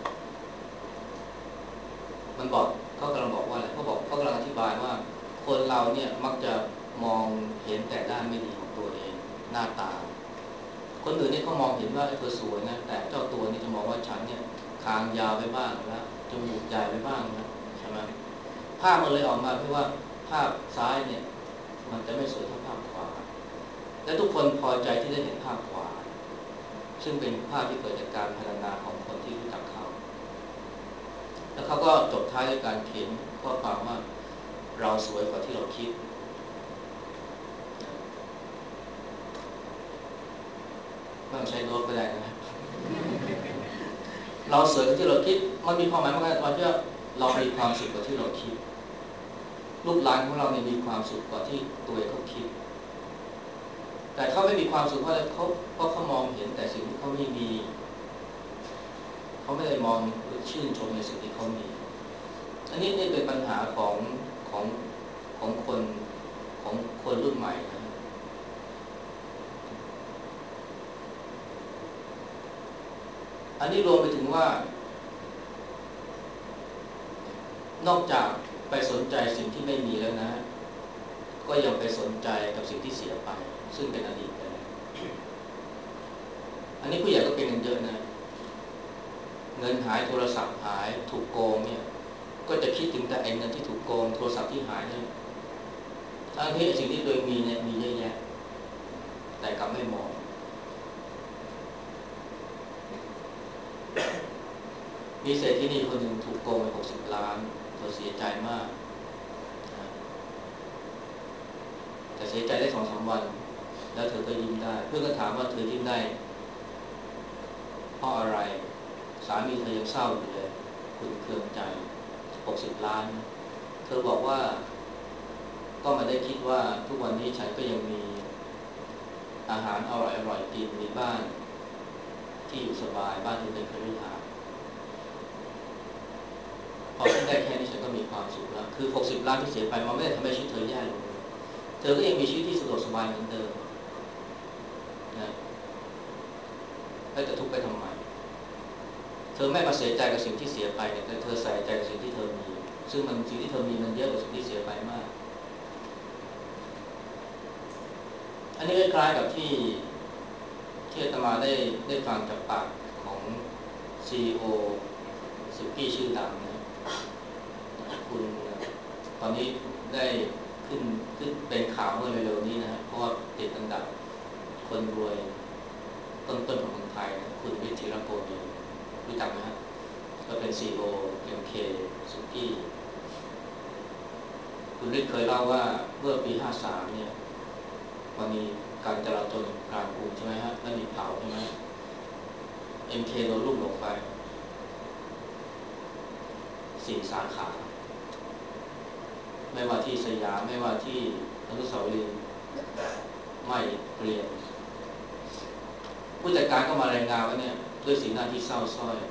S2: มันบอกเขากำลังบอกว่าอะไรเขาบอกเขากำลังอธิบายว่าคนเราเนี่ยมักจะมองเห็นแต่ด้านไม่ดีของตัวเองหน้าตาคนอื่นนี่เขามองเห็นว่าเธอสวยนะแต่เจ้าตัวนี่จะมองว่าฉันเนี่ยคางยาวไปบ้างแล้วจมูกใหญ่ไปบ้างนะใช่ไหมภาพมันเลยออกมาเพื่อว่าภาพซ้ายเนี่ยมันจะไม่สวยเท่าภาพขวาและทุกคนพอใจที่ได้เห็นภาพขวาซึ่งเป็นภาพที่เกิดจากการพรรณนาของคนที่รู้จักเขาแล้วเขาก็จบท้ายด้วยการเขียนข้อความว่าเราสวยกว่าที่เราคิดไม่ต้องใช้โน้ตก็ได้นะเราสวยกว่าที่เราคิดมันมีความหมายมากกว่าที่เรามีความสุขกว่าที่เราคิดรูปร่างของเราเนี่ยมีความสุขกว่าที่ตัวเองเขาคิดแต่เขาไม่มีความสุขเพราะเขาเพราะเขามองเห็นแต่สิ่งที่เขาไม่มีเขาไม่ได้มองหรือชื่นชมในสิ่งที่เขามีอันนี้นี่เป็นปัญหาของของของคนของคนรุ่นใหม่นะอันนี้รวมไปถึงว่านอกจากไปสนใจสิ่งที่ไม่มีแล้วนะก็ยังไปสนใจกับสิ่งที่เสียไปซึ่งเป็นอดีตไปแล้วอันนี้ผู้ใหญ่ก็เป็นกันเยอะนะเงินหายโทรศัพท์หายถูกโกงเนี่ยก็จะคิดถึงแต่ไอ้เงินที่ถูกโกงโทรศัพท์ที่หายเนี่ยทั้งที่สิ่งที่ตัวเองมีเนี่ยมีเยอะแยะแต่กลับไม่มองมีเศรษฐีนีคนหนึ่งถูกโกงไปหกสิบล้านเธอเสียใจมากแต่เสียใจได้สองสามวันแล้วเธอก็ยิ้มได้เพื่อนก็ถามว่าเธอยิ้มได้เพราะอะไรสามีเธอยังเศร้าอยู่เลยคุณเคืองใจหกสิบล้านเธอบอกว่าก็มาได้คิดว่าทุกวันนี้ฉันก็ยังมีอาหารอร่อยอร่อยกินมีบ้านที่อยู่สบายบ้านที่เป็นคฤหาสน์พอฉันได้แค่นี้ฉันก็มีความสุขแล้วคือหกสิบล้านที่เสียไปมันไม่ได้ทำให้ชีวิตเธอแย่ลงเลยเธอก็ยังมีชีวิตที่สะดวกสบายเหมือนเดิมนะแล้วจะทุกข์ไปทำไมเธอไม่มาเสียใจกับสิ่งที่เสียไปแต่เธอใส่ใจกับสิ่งที่เธอมีซึ่งมันสิ่งที่เธอมีมันเยอะกว่าสิ่งที่เสียไปมากอันนี้คล้ายๆกับที่ที่อาตมาได้ได้ฟังจากปากของ ซี อี โอ สุกี้ชื่อดังนะคุณตอนนี้ได้ขึ้นขึ้นเป็นข่าวเมื่อเร็วๆนี้นะเพราะว่าติดอันดับคนรวยต้นๆของเมืองไทยนะคุณวิทย์ธีรโกมีรู้จักไหมฮะก็เป็น ซี อี โอ เอ็ม เค สุกี้คุณฤทธิ์เคยเล่าว่าเมื่อปีห้าสามเนี่ยมันมีการจราจรกลางกรุงใช่ไหมฮะแล้วมีเผาใช่ไหม เอ็ม เค โดนลูกหลงไปสี่สาขาไม่ว่าที่สยามไม่ว่าที่อนุสาวรีย์ไม่เปลี่ยนผู้จัดการก็มารายงานว่าเนี่ยด้วยสีหน้าที่เศร้าส้อย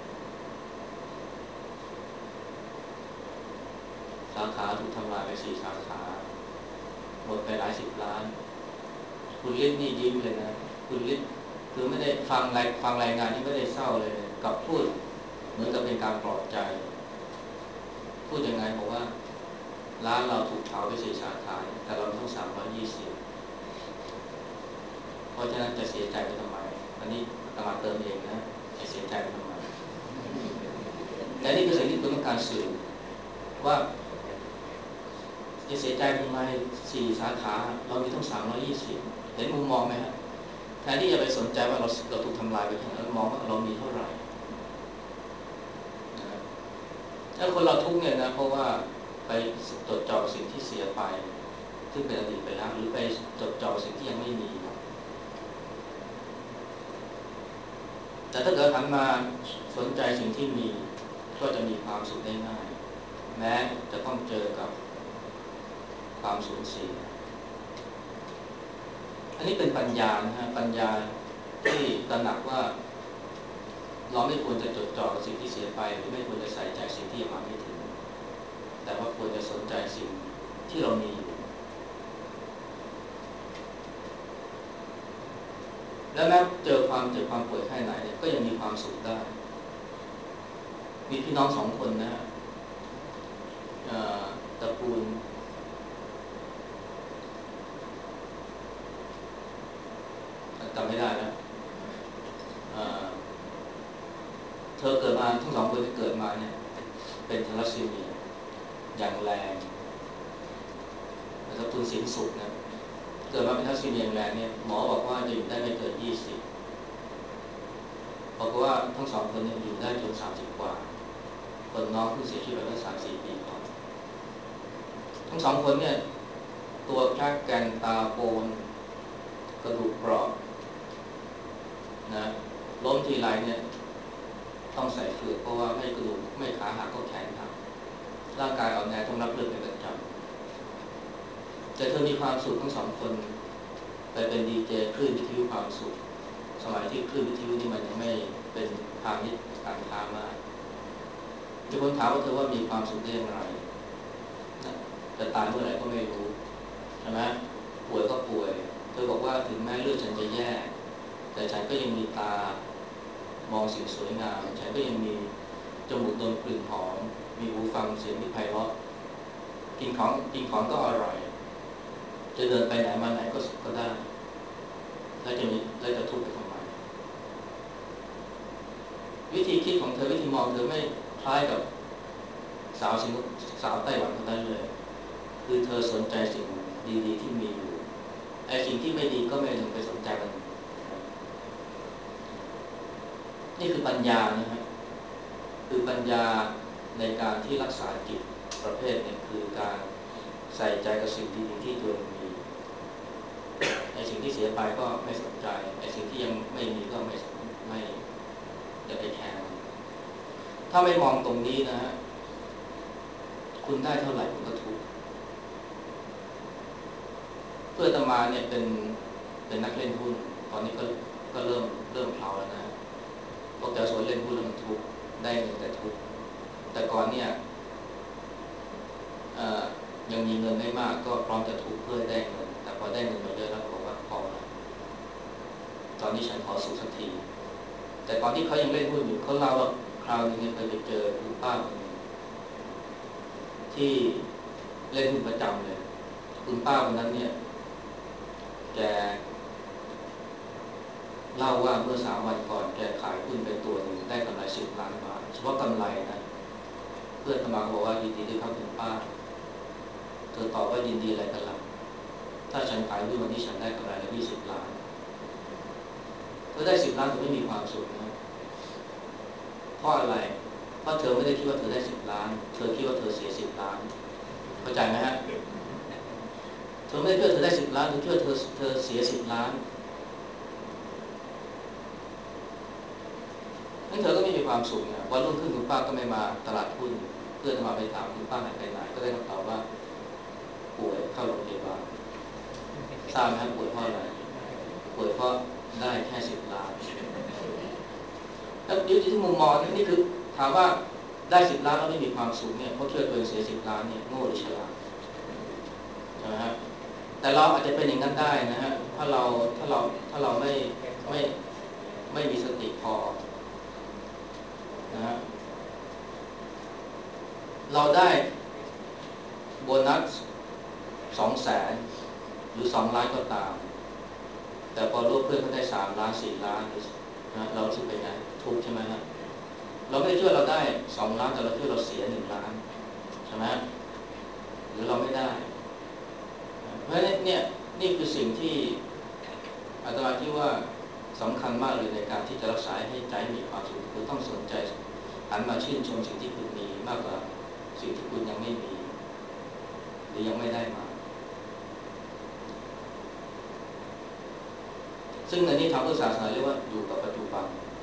S2: สาขาถูกทำลายไปสี่สาขาหมดไปหลายสิบล้านคุณฤทธิ์นี่ยิ้มเลยนะคุณฤทธิ์คือไม่ได้ฟังรายฟังรายงานนี่ไม่ได้เศร้าเลยกับพูดเหมือนกับเป็นการปลอบใจพูดยังไงบอกว่าร้านเราถูกเผาไปสี่สาขาแต่เราต้องสามร้อยยี่สิบเพราะฉะนั้นจะเสียใจไปทำไมอันนี้ตมาเติมเองนะจะเสียใจไปทำไมแต่นี่คือสิ่งที่คุณต้องการสื่อว่าจะเสียใจทำไมสี่สาขาเรามีต้องสามร้อยยี่สิบเห็นมุมมองไหมฮะแทนที่จะไปสนใจว่าเราเราถูกทำลายไปแค่ไหนเรามองว่าเรามีเท่าไหร่นะถ้าคนเราทุกข์เนี่ยนะเพราะว่าไปจดจ่อสิ่งที่เสียไปซึ่งเป็นอดีตไปแล้วหรือไปจดจ่อสิ่งที่ยังไม่มีแต่ถ้าเกิดหันมาสนใจสิ่งที่มีก็จะมีความสุขได้ง่ายแม้จะต้องเจอกับความสูญเสียอันนี้เป็นปัญญานะฮะปัญญาที่ตระหนักว่าเราไม่ควรจะจดจ่อกับสิ่งที่เสียไปที่ไม่ควรจะใส่ใจสิ่งที่ยังมาไม่ถึงแต่ว่าควรจะสนใจสิ่งที่เรามีอยู่และแม้เจอความเจ็บความป่วยแค่ไหนก็ยังมีความสุขได้มีพี่น้องสองคนนะตระกูลจำไม่ได้แล้วเธอเกิดมาทั้งสองคนที่เกิดมาเนี่ยเป็นทาลัสซีเมียอย่างแรงตระกูลสินสุขนะเกิดมาเป็นทาลัสซีเมียอย่างแรงเนี่ยหมอบอกว่าจะอยู่ได้ไม่เกินยี่สิบบอกว่าทั้งสองคนเนี่ยอยู่ได้จนสามสิบกว่าคนน้องเพิ่งเสียชีวิตไปเมื่อสามสี่ปีก่อนทั้งสองคนเนี่ยตัวแค่แกนตาโปนกระดูกเปราะนะล้มทีไรเนี่ยต้องใส่เฝือกเพราะว่าไม่กระดูกไม่ขาหักก็แขนหักร่างกายอ่อนแอต้องรับเลือดเป็นประจำแต่เธอมีความสุขทั้งสองคนไปเป็นดีเจคลื่นวิทยุความสุขสมัยที่คลื่นวิทยุนี่มันยังไม่เป็นพาณิชย์การค้ามากมีคนถามว่าเธอว่ามีความสุขได้อย่างไรจะตายเมื่อไหร่ก็ไม่รู้ใช่ไหมป่วยก็ป่วยเธอบอกว่าถึงแม้เลือดฉันจะแย่แต่ฉันก็ยังมีตามองสิ่งสวยงามฉันก็ยังมีจมูกดมกลิ่นหอมมีหูฟังเสียงที่ไพเราะกินของกินของก็อร่อยจะเดินไปไหนมาไหนก็ก็ได้แล้วจะมีแล้วจะทุกข์ไปทำไมวิธีคิดของเธอวิธีมองเธอไม่คล้ายกับสาวสิงสาวไต้หวันคนนั้นเลยคือเธอสนใจสิ่งดีๆที่มีอยู่ไอ้สิ่งที่ไม่ดีก็ไม่ต้องไปสนใจมันนี่คือปัญญานะฮะคือปัญญาในการที่รักษาจิตประเภทเนี่ยคือการใส่ใจกับสิ่งดีๆที่ตัวเองมีไอ้สิ่งที่ที่เสียไปก็ไม่สนใจไอ้สิ่งที่ยังไม่มีก็ไม่ไม่จะไปแคร์ถ้าไม่มองตรงนี้นะฮะคุณได้เท่าไหร่คุณก็ทุกข์เพื่อตมาเนี่ยเป็นเป็นนักเล่นหุ้นตอนนี้ก็ก็เริ่มเริ่มเพลาแล้วนะพวกแกสวนเล่นหุ้นแล้วมันทุกข์ได้เงินแต่ทุกข์แต่ก่อนเนี่ยยังมีเงินไม่มากก็พร้อมจะทุกข์เพื่อได้เงินแต่พอได้เงินมาเยอะแล้วก็บอกว่าพอแล้วตอนนี้ฉันขอสุขสักทีแต่ตอนที่เขายังเล่นหุ้นอยู่เขาเล่าว่าคราวนึงเนี่ยเคยไปเจอคุณป้าคนนึงที่เล่นหุ้นประจำเลยคุณป้าคนนั้นเนี่ยแกเล่าว่าเมื่อสามวันก่อนแกขายหุ้นไปตัวนึงได้กำไรสิบล้านบาทเฉพาะกำไรนะเพื่อนตมาบอกว่ายินดีด้วยครับคุณป้าเธอตอบว่ายินดีอะไรกันล่ะถ้าฉันขายหุ้นวันนี้ฉันได้กำไรแล้วยี่สิบล้านเธอได้สิบล้านเธอไม่มีความสุขนะเพราะอะไรเพราะเธอไม่ได้คิดว่าเธอได้สิบล้านเธอคิดว่าเธอเสียสิบล้านเข้าใจไหมฮะเธอไม่ได้คิดว่าเธอได้สิบล้านเธอคิดว่าเธอเธอเสียสิบล้านนั่นเธอก็ไม่มีความสุขนะวันรุ่งขึ้นคุณป้าก็ไม่มาตลาดหุ้นเพื่อนมาไปถามคุณป้าหายไปไหนก็ได้คำตอบว่าป่วยเข้าโรงพยาบาลทราบไหมครับป่วยเพราะอะไรป่วยเพราะได้แค่สิบล้านแล้วอยู่ที่มุมมองนี่คือถามว่าได้สิบล้านแล้วไม่มีความสุขเนี่ยเพราะเชื่อตัวเองเสียสิบล้านเนี่ยโง่หรือฉลาดใช่ไหมฮะแต่เราอาจจะเป็นอย่างนั้นได้นะฮะถ้าเราถ้าเราถ้าเราไม่ไม่ไม่มีสติพอนะฮะเราได้โบนัสสองแสนหรือสองล้านก็ตามแต่พอรู้เพื่อนเขาได้สามล้านสี่ล้านนะเรารู้สึกเป็นไงทุกข์ใช่ไหมฮะเราไม่ได้ช่วยเราได้สองล้านแต่เราช่วยเราเสียหนึ่งล้านใช่ไหมหรือเราไม่ได้เพราะฉะนั้นเนี่ยนี่คือสิ่งที่อาตมาคิดว่าสำคัญมากเลยในการที่จะรักษาให้ใจมีความสุขคือต้องสนใจหันมาชื่นชมสิ่งที่คุณมีมากกว่าสิ่งที่คุณยังไม่มีหรือยังไม่ได้มาซึ่งในนี้ทางพุทธศาสนาเรียกว่าอยู่กับปัจจุบัน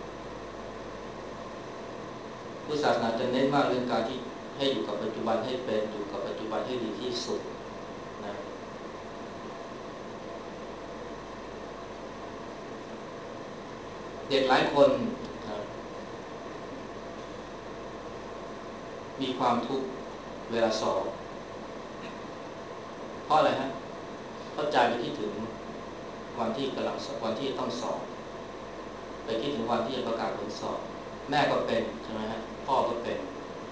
S2: พุทธศาสนาจะเน้นมากเรื่องการที่ให้อยู่กับปัจจุบันให้เป็นอยู่กับปัจจุบันให้ดีที่สุดนะเด็กหลายคนนะมีความทุกข์เวลาสอบเพราะอะไรฮะเพราะใจไปคิดถึงวันที่กำลังวันที่ต้องสอบไปคิดถึงวันที่จะประกาศผลสอบแม่ก็เป็นใช่ไหมฮะพ่อก็เป็น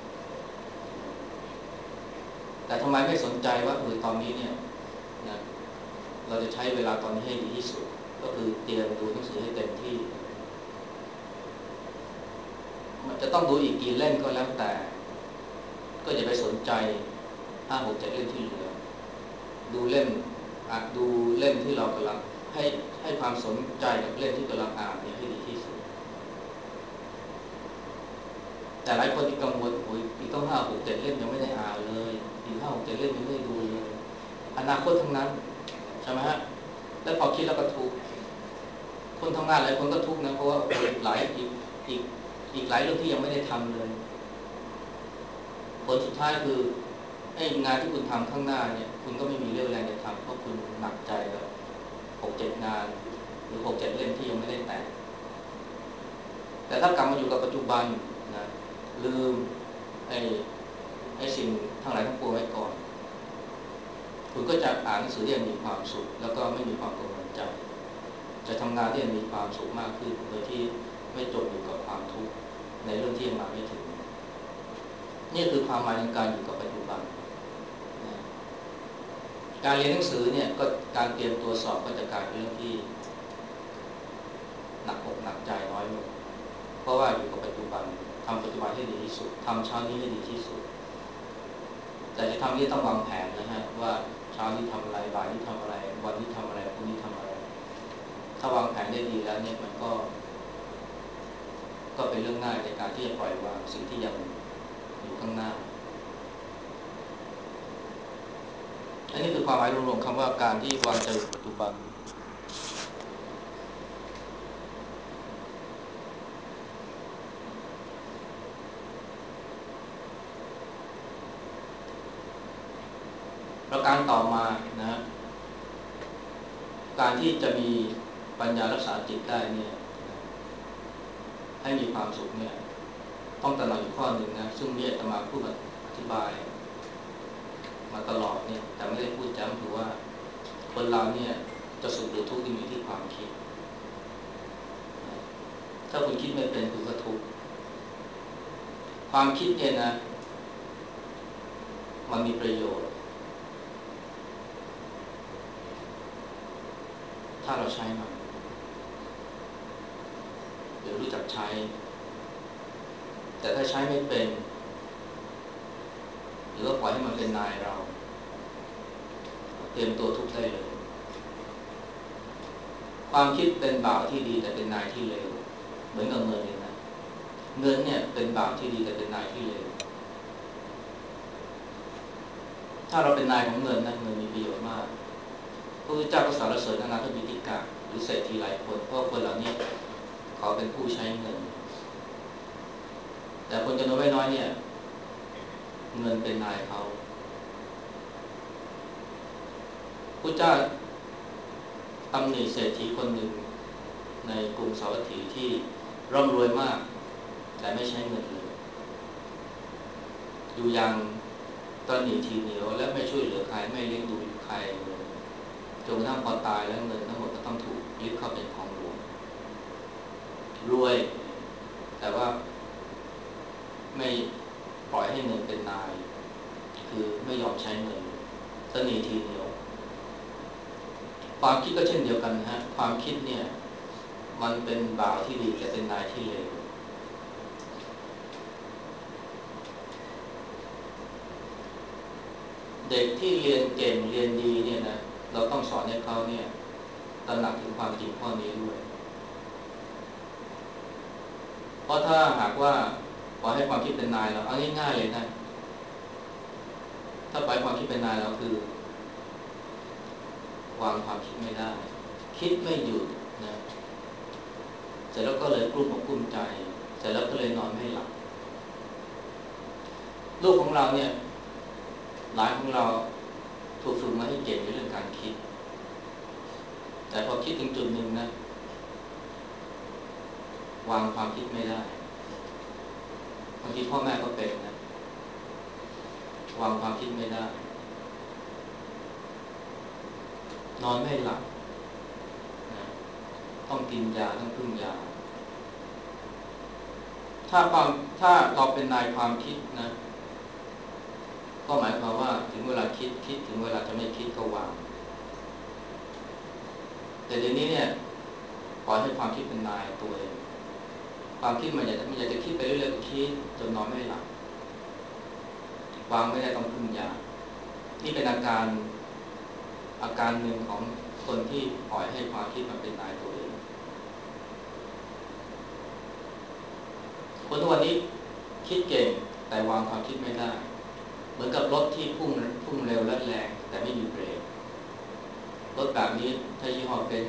S2: แต่ทำไมไม่สนใจว่าเออตอนนี้เนี่ยนะเราจะใช้เวลาตอนนี้ให้ดีที่สุดก็คือเตรียมดูหนังสือให้เต็มที่มันจะต้องดูอีกกี่เล่มก็แล้วแต่ก็อย่าไปสนใจห้าหกเจ็ดเล่มที่เหลือดูเล่มอ่ะดูเล่มที่เรากำลังให้ให้ความสนใจกับเล่มที่กำลังอ่านเนี่ยให้ดีที่สุดแต่หลายคนที่กังวลโอ้ยอีกต้องห้าหกเจ็ดเล่มยังไม่ได้อ่านเลยอีกห้าหกเจ็ดเล่มยังไม่ได้ดูเลยอนาคตทั้งนั้นใช่ไหมฮะแล้วพอคิดแล้วก็ทุกข์คนทำงานหลายคนก็ทุกข์นะเพราะว่าหลายอีกอีกอีกหลายเรื่องที่ยังไม่ได้ทำเลยผลสุดท้ายคือไอ้งานที่คุณทำข้างหน้าเนี่ยคุณก็ไม่มีเรี่ยวแรงจะทำเพราะคุณหนักใจกับหกเจ็ดงานหรือหกเจ็ดเล่มที่ยังไม่ได้แต่งแต่ถ้ากลับมาอยู่กับปัจจุบันนะลืมไอ้ไอ้สิ่งทั้งหลายทั้งปวงไว้ก่อนคุณก็จะอ่านหนังสือที่มีความสุขแล้วก็ไม่มีความกังวลใจจะทำงานที่มีความสุขมากขึ้นโดยที่ไม่จมอยู่กับความทุกข์ในเรื่องที่ยังมาไม่ถึงนี่คือความหมายของการอยู่กับปัจจุบันการเรียนหนังสือเนี่ยก็การเตรียมตัวสอบก็จะกลายเป็นเรื่องที่หนักอกหนักใจน้อยลงเพราะว่าอยู่กับปัจจุบันทำปัจจุบันให้ดีที่สุดทำเช้านี้ให้ดีที่สุดแต่จะทำนี้ต้องวางแผนนะฮะว่าเช้านี้ทำอะไรบ่ายนี้ทำอะไรวันนี้ทำอะไรพรุ่งนี้ทำอะไรถ้าวางแผนได้ดีแล้วเนี่ยมันก็ก็เป็นเรื่องง่ายในการที่จะปล่อยวางสิ่งที่ยังอยู่ข้างหน้าอันนี้คือความหมายรวมๆคำว่าการที่วางใจปัจจุบันการที่จะมีปัญญารักษาจิตได้เนี่ยให้มีความสุขเนี่ยต้องตระหนักอยู่ข้อหนึ่งนะซึ่งเนี่ยอาตมาพูดอธิบายมาตลอดเนี่ยแต่ไม่ได้พูดย้ำคือว่าคนเราเนี่ยจะสุขหรือทุกข์ที่มีที่ความคิดถ้าคุณคิดไม่เป็นคุณก็ทุกข์ความคิดเนี่ยนะมันมีประโยชน์ถ้าเราใช้มันหรือรู้จักใช้แต่ถ้าใช้ไม่เป็นหรือว่าปล่อยให้มันเป็นนายเราเตรียมตัวทุกข์ได้เลยความคิดเป็นบ่าวที่ดีแต่เป็นนายที่เลวเหมือนกับเงินเลยนะเงินเนี่ยเป็นบ่าวที่ดีแต่เป็นนายที่เลวถ้าเราเป็นนายของเงินนะเงินมีประโยชน์มากพระพุทธเจ้าก็สรรเสริญอนาถบิณฑิกะหรือเศรษฐีหลายคนเพราะคนเหล่านี้เขาเป็นผู้ใช้เงินแต่คนจำนวนไม่น้อยเนี่ยเงินเป็นนายเขาพระเจ้าตำหนิเศรษฐีคนหนึ่งในกรุงสาวัตถีที่ร่ำรวยมากแต่ไม่ใช้เงินเลยอยู่อย่างตระหนี่ทีเหนียวและไม่ช่วยเหลือใครไม่เลี้ยงดูใครเลยจนกระทั่งพอตายแล้วเงินทั้งหมดก็ต้องถูกยึดเข้าเป็นของหลวงรวยแต่ว่าไม่ปล่อยให้เงินเป็นนายคือไม่ยอมใช้เงินตระหนี่ทีเหนียวความคิดก็เช่นเดียวกันนะฮะความคิดเนี่ยมันเป็นบ่าวที่ดีแต่เป็นนายที่เลวเด็กที่เรียนเก่งเรียนดีเนี่ยนะเราต้องสอนให้เขาเนี่ยตระหนักถึงความจริงข้อนี้ด้วยเพราะถ้าหากว่าปล่อยให้ความคิดเป็นนายเราเอาง่ายๆเลยนะถ้าปล่อยความคิดเป็นนายเราคือวางความคิดไม่ได้คิดไม่หยุดนะเสร็จแล้วก็เลยกลุ้มอกกลุ้มใจเสร็จแล้วก็เลยนอนไม่หลับลูกของเราเนี่ยหลานของเราถูกฝึกมาให้เก่งในเรื่องการคิดแต่พอคิดถึงจุดหนึ่งนะวางความคิดไม่ได้บางทีพ่อแม่ก็เป็นนะวางความคิดไม่ได้นอนไม่หลับนะต้องกินยาต้องพึ่งยาถ้าความถ้าเราเป็นนายความคิดนะก็หมายความว่าถึงเวลาคิดคิดถึงเวลาจะไม่คิดก็วางแต่เดี๋ยวนี้เนี่ยปล่อยให้ความคิดเป็นนายตัวเองความคิดมันอยากจะมันอยากจะคิดไปเรื่อยๆคิดจนนอนไม่หลับวางไม่ได้ต้องพึ่งยานี่เป็นอาการอาการหนึ่งของคนที่ปล่อยให้ความคิดมันเป็นนายตัวเองคนทุกวันนี้คิดเก่งแต่วางความคิดไม่ได้เหมือนกับรถที่พุ่งพุ่งเร็วและแรงแต่ไม่มีเบรกรถแบบนี้ถ้ายี่ห้อเป็น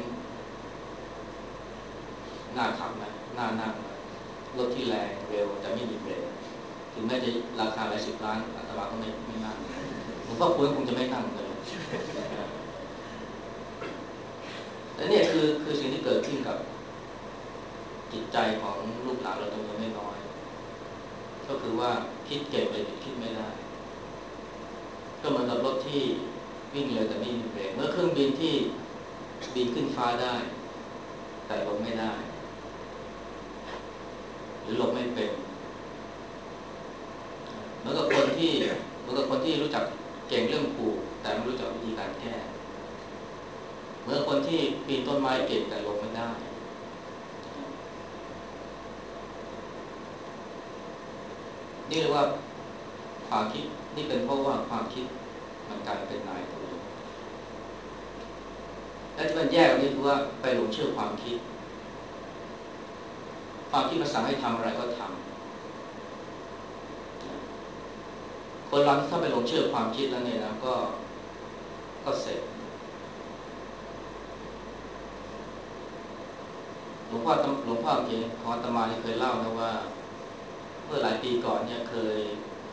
S2: หน้าขับนะหน้านั่งนะรถที่แรงเร็วแต่ไม่มีเบรกถึงแม้จะราคาหลายสิบล้านอาตมาก็ไม่ไม่นั่งผมก็ควรคงจะไม่นั่งเลยและเนี่ยคือคือสิ่งที่เกิดขึ้นกับจิตใจของลูกหลานเราจำนวนไม่น้อยก็คือว่าคิดเก่งแต่คิดไม่ได้ก็เหมือนกับรถที่วิ่งเร็วแต่ไม่มีเบรกเมื่อเครื่องบินที่บินขึ้นฟ้าได้แต่ลงไม่ได้หรือลงไม่เป็นเหมือนกับคนที่เหมือนกับคนที่รู้จักเก่งเรื่องปลูกแต่ไม่รู้จักวิธีการแก้เหมือนคนที่ปีนต้นไม้เก่งแต่ลงไม่ได้นี่เรียกว่าความคิดนี่เป็นเพราะว่าความคิดมันกลายเป็นนายตัวเองและที่มันแย่กว่านี้คือว่าไปหลงเชื่อความคิดความคิดมันสั่งให้ทำอะไรก็ทำคนเราถ้าไปหลงเชื่อความคิดแล้วเนี่ยนะก็ก็เสร็จหลวงพ่อหลวงพ่อเองของอาตมาเคยเล่านะว่าเมื่อหลายปีก่อนเนี่ยเคย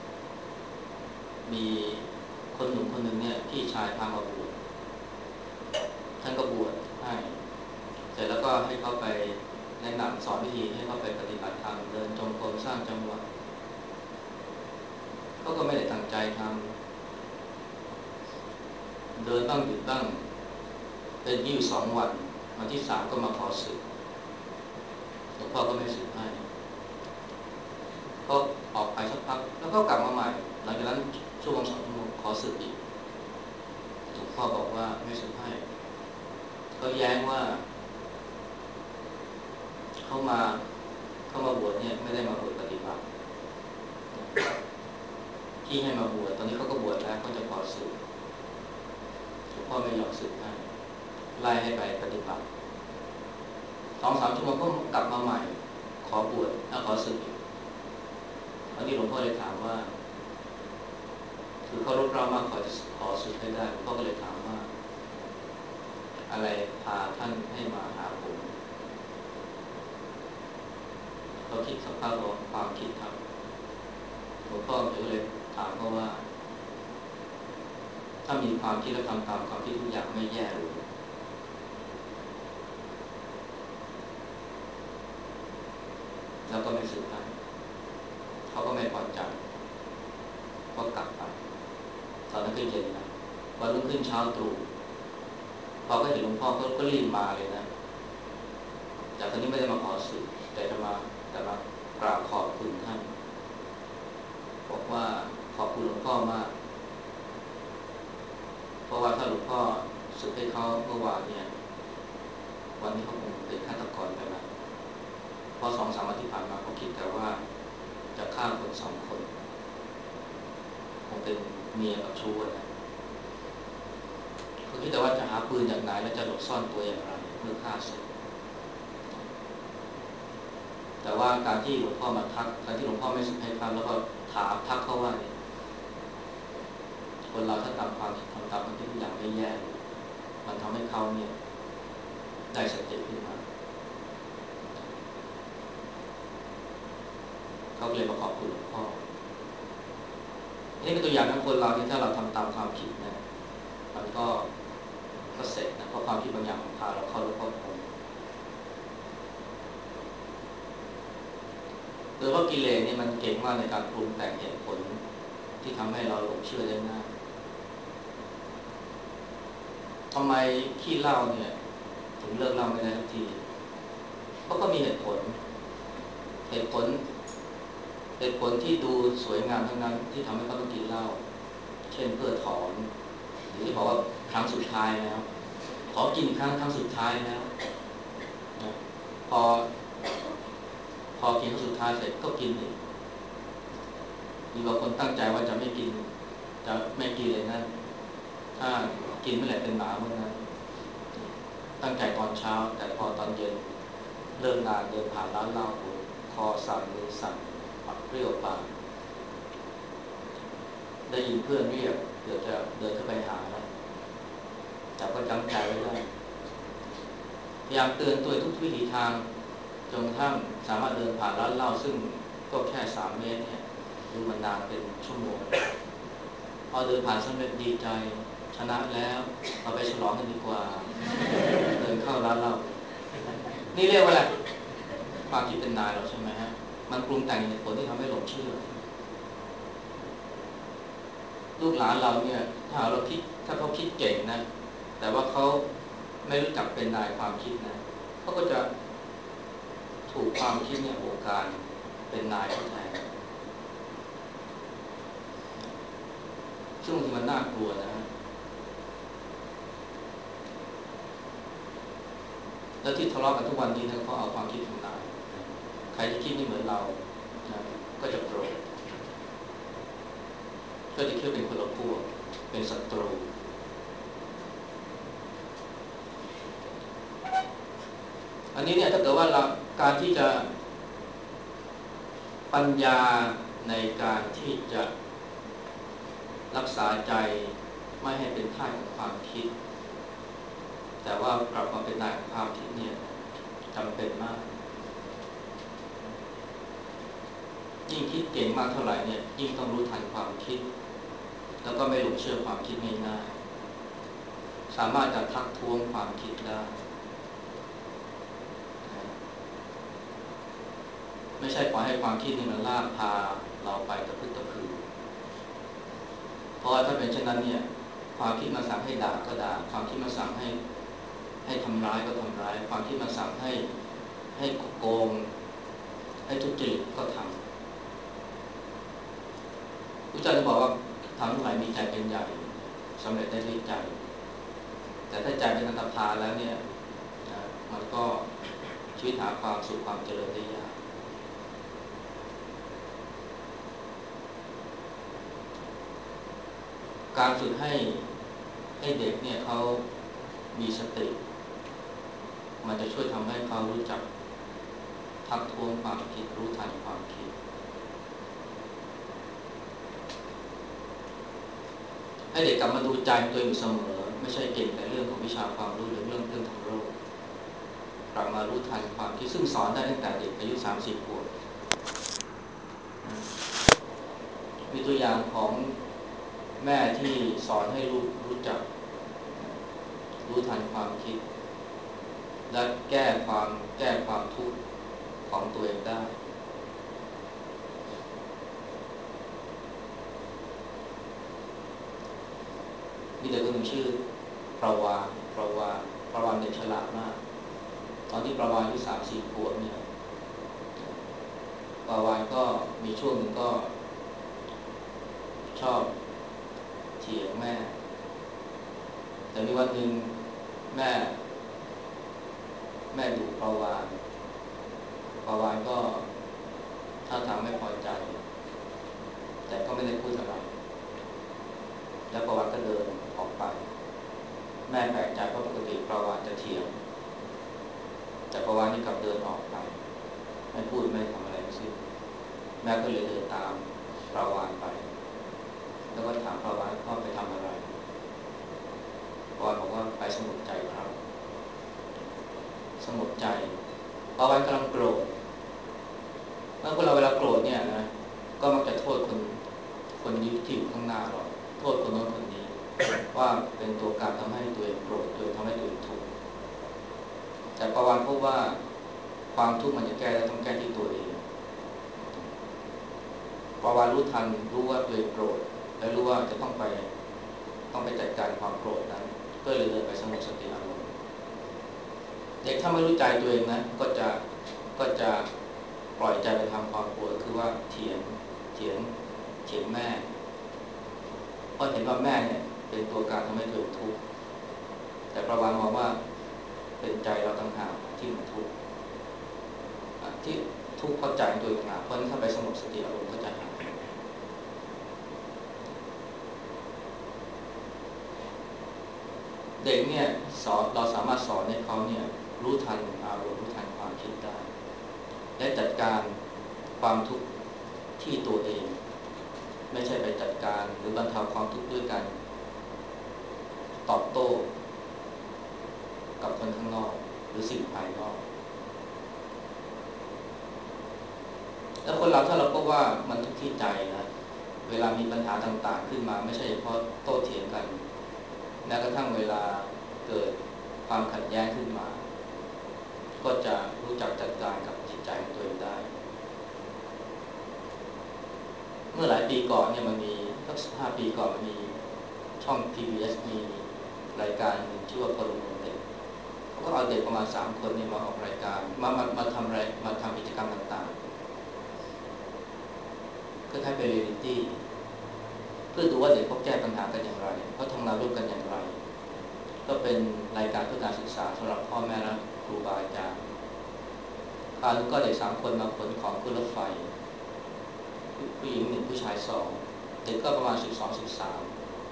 S2: มีคนหนุ่มคนหนึ่งเนี่ยพี่ชายพามาบวชท่านก็บวชอนวิธีให้เขาไปปฏิบัติธรรมเดินจงกรมสร้างจังหวะเขาก็ไม่ได้ตั้งใจทำเดินบ้างหยุดบ้างเป็นยี่สิบสองวันวันที่สามก็มาขอสึกหลวงพ่อก็ไม่สึกให้ก็ออกไปสักพักแล้วก็กลับมาใหม่หลังจากนั้นชั่วโมงสองชั่วโมงขอสึกอีกหลวงพ่อบอกว่าไม่สึกให้ก็แย้งว่าเข้ามาเข้ามาบวชเนี่ยไม่ได้มาบวชปฏิบัติที่ให้มาบวชตอนนี้เขาก็บวชแล้วเขาจะขอสึกหลวงพ่อไม่ยอมสึกให้ไล่ให้ไปปฏิบัติสองสามชั่วโมงก็กลับมาใหม่ขอบวชแล้วขอสึกอีกตอนนี้หลวงพ่อเลยถามว่าคือเขารบเร้ามากขอจะขอสึกให้ได้หลวงพ่อก็เลยถามว่าอะไรพาท่านให้มาหาผมเขาคิดสักพักว่าความคิดครับหลวงพ่อก็เลยถามเขาว่าถ้ามีความคิดและทำตามความคิดทุกอย่างไม่แย่หรือแล้วก็ไม่สึกให้เขาก็ไม่พอใจก็กลับไปตอนนั้นก็เย็นแล้ววันรุ่งขึ้นเช้าตรู่พอก็เห็นหลวงพ่อก็ก็รีบมาเลยนะแต่ตอนนี้ไม่ได้มาขอสึกแต่จะมาแต่มากราบขอบคุณท่านบอกว่าขอบคุณหลวงพ่อมากเพราะว่าถ้าหลวงพ่อสึกให้เขาเมื่อวานเนี่ยวันนี้เขาคงเป็นฆาตกรไปแล้วเพราะสองสามวันที่ผ่านมาเขาคิดแต่ว่าจะฆ่าคนสองคนคงเป็นเมียกับชู้นะเขาคิดแต่ว่าจะหาปืนจากไหนและจะหลบซ่อนตัวอย่างไรเมื่อฆ่าเสร็จแต่ว่าการที่หลวงพ่อมาทักการที่หลวงพ่อไม่สึกให้ท่านแล้วก็ถามทักเขาว่าเนี่ยคนเราถ้าตามความทำตามความคิดทุกอย่างไม่แย่มันทำให้เขาเนี่ยได้สติขึ้นมาเขาเลยมาขอบคุณหลวงพ่อนี่เป็นตัวอย่างของคนเราที่ถ้าเราทำตามความคิดนะมันก็ก็เสร็จนะเพราะความคิดบางอย่างพาเราเข้าแล้วก็คงโดยเพราะกิเลสเนี่ยมันเก่งมากในการปรุงแต่งเหตุผลที่ทำให้เราหลงเชื่อได้ง่ายทำไมขี้เหล้าเนี่ยถึงเลิกเหล้าไม่ได้ทันทีเพราะก็มีเหตุผลเหตุผลเหตุผลที่ดูสวยงามทั้งนั้นที่ทำให้เขาต้องกินเหล้าเช่นเพื่อถอนหรือที่บอกว่าครั้งสุดท้ายแล้วขอกินครั้งครั้งสุดท้ายแล้วนะพอพอกินครั้งสุดท้ายเสร็จก็กินอีกมีบางคนตั้งใจว่าจะไม่กินจะไม่กินเลยนะถ้ากินเมื่อไหร่เป็นหมาเมื่อนั้นตั้งใจตอนเช้าแต่พอตอนเย็นเลิกงานเดินผ่านร้านเหล้าคอสั่นมือสั่นปักเปรี้ยวปากได้ยินเพื่อนเรียกเกือบจะเดินเข้าไปหาแล้วแต่ก็จำใจไว้ได้พยายามเตือนตัวทุกวิถีทางจนกระทั่งสามารถเดินผ่านร้านเหล้าซึ่งก็แค่สามเมตรเนี่ยดูมันนานเป็นชั่วโมงพอเดินผ่านสำเร็จดีใจชนะแล้วเราไปฉลองกันดีกว่าเดินเข้าร้านเหล้านี่เรียกว่าอะไรความคิดเป็นนายเราใช่ไหมฮะมันปรุงแต่งเหตุผลที่ทำให้หลงเชื่อลูกหลานเราเนี่ยถ้าเราคิดถ้าเขาคิดเก่งนะแต่ว่าเขาไม่รู้จักเป็นนายความคิดนะเขาก็จะถูกความคิดเนี่ยบงการเป็นนายเขาแทนซึ่งมันน่ากลัวนะแล้วที่ทะเลาะกันทุกวันนี้นะเขาเอาความคิดเป็นนายใครที่คิดไม่เหมือนเรานะก็จะโกรธก็จะคิดเป็นคนละพวกเป็นศัตรูอันนี้เนี่ยถ้าเกิดว่าเราการที่จะปัญญาในการที่จะรักษาใจไม่ให้เป็นท่าของความคิดแต่ว่ากลับมาเป็นนายของความคิดเนี่ยจำเป็นมากยิ่งคิดเก่งมากเท่าไหร่เนี่ยยิ่งต้องรู้ทันความคิดแล้วก็ไม่หลงเชื่อความคิดง่ายๆสามารถจะทักท้วงความคิดได้ไม่ใช่ปล่อยให้ความคิดนี่มันลากพาเราไปตะพึดตะพือเพราะถ้าเป็นเช่นนั้นเนี่ยความคิดมาสั่งให้ด่าก็ด่าความคิดมาสั่งให้ให้ทำร้ายก็ทำร้ายความคิดมาสั่งให้ให้โกงให้ทุจริตก็ทำพระเจ้าจะบอกว่าทำทั้งหลายมีใจเป็นใหญ่สำเร็จได้ด้วยใจแต่ถ้าใจเป็นอันธพาลแล้วเนี่ยนะมันก็ชีวิตหาความสุขความเจริญได้ยากการฝึกให้ให้เด็กเนี่ยเขามีสติมันจะช่วยทำให้เขารู้จักทักท้วงความคิดรู้ทันความคิดให้เด็กกลับมาดูใจตัวเองเสมอไม่ใช่เก่งแต่เรื่องของวิชาความรู้หรือเรื่องเรื่องทางโลกกลับมารู้ทันความคิดซึ่งสอนได้ตั้งแต่เด็กอายุสามสิบขวบมีตัวอย่างของแม่ที่สอนให้ลูกรู้จักรู้ทันความคิดและแก้ความแก้ความทุกข์ของตัวเองได้มีเด็กคนหนึ่งชื่อประวานประวานประวานเด็กฉลาดมากตอนที่ประวานอายุสามสี่ขวบเนี่ยประวานก็มีช่วงนึงก็ชอบเถียงแม่แต่มีวันหนึ่งแม่แม่ดุประวานประวานก็ท่าทางไม่พอใจแต่ก็ไม่ได้พูดอะไรแล้วประวานก็เดินออกไปแม่แปลกใจเพราะปกติประวานจะเถียงแต่ประวานนี่กลับเดินออกไปไม่พูดไม่ทำอะไรทั้งสิ้นแม่ก็เลยเดินตามประวานไปแล้วก็ถามประวานว่าไปทำอะไรประวานบอกว่าไปสงบใจครับสงบใจประวานกำลังโกรธเมื่อคนเราเวลาโกรธเนี่ยนะก็มักจะโทษคนคนนี้ที่อยู่ข้างหน้าเราโทษคนโน้นคนนี้ว่าเป็นตัวการทำให้ตัวเองโกรธตัวทำให้ตัวเองทุกข์แต่ประวานพบว่าความทุกข์มันจะแก้ได้ต้องแก้ที่ตัวเองประวานรู้ทันรู้ว่าตัวเองโกรธและรู้ว่าจะต้องไปต้องไปจัดการความโกรธนั้นก็เลยเดินไปสงบสติอารมณ์เด็กถ้าไม่รู้ใจตัวเองนะก็จะก็จะปล่อยใจไปทำความโกรธคือว่าเถียงเถียงเถียงแม่เพราะเห็นว่าแม่เนี่ยเป็นตัวการทำให้ตัวเองทุกข์แต่ประวานมองว่าเป็นใจเราต่างหากที่มันทุกข์ที่ทุกข์เพราะใจตัวเองต่างหากเพราะฉะนั้นถ้าไปสงบสติอารมณ์ก็จะหายเด็กเนี่ยสอนเราสามารถสอนให้เขาเนี่ยรู้ทันอารมณ์รู้ทันความคิดได้และจัดการความทุกข์ที่ตัวเองไม่ใช่ไปจัดการหรือบรรเทาความทุกข์ด้วยกันตอบโต้กับคนข้างนอกหรือสิ่งภายนอกแล้วคนเราถ้าเราพบว่ามันทุกข์ที่ใจนะเวลามีปัญหาต่างๆขึ้นมาไม่ใช่เฉพาะโต้เถียงกันแม้กระทั่งเวลาเกิดความขัดแย้งขึ้นมาก็จะรู้จักจัดการกับจิตใจของตัวเองได้เมื่อหลายปีก่อนเนี่ยมันมีสักสิบห้าปีก่อนมันมีช่อง พี บี เอส มีรายการชื่อว่าพลเมืองเด็กเขาก็เอาเด็กประมาณสามคนเนี่ยมาออกรายการมามามาทำอะไรมาทำกิจกรรมต่างๆก็ให้เป็นเรียลลิตี้เพื่อดูว่าเด็กเขาแก้ปัญหากันอย่างไรเขาทำงานร่วมกันอย่างไรก็เป็นรายการเพื่อการศึกษาสำหรับพ่อแม่และครูบาอาจารย์คราวนี้ก็เด็กสามคนมาขนของขึ้นรถไฟผู้หญิงหนึ่งผู้ชายสองเด็กก็ประมาณสิบสองสิบสาม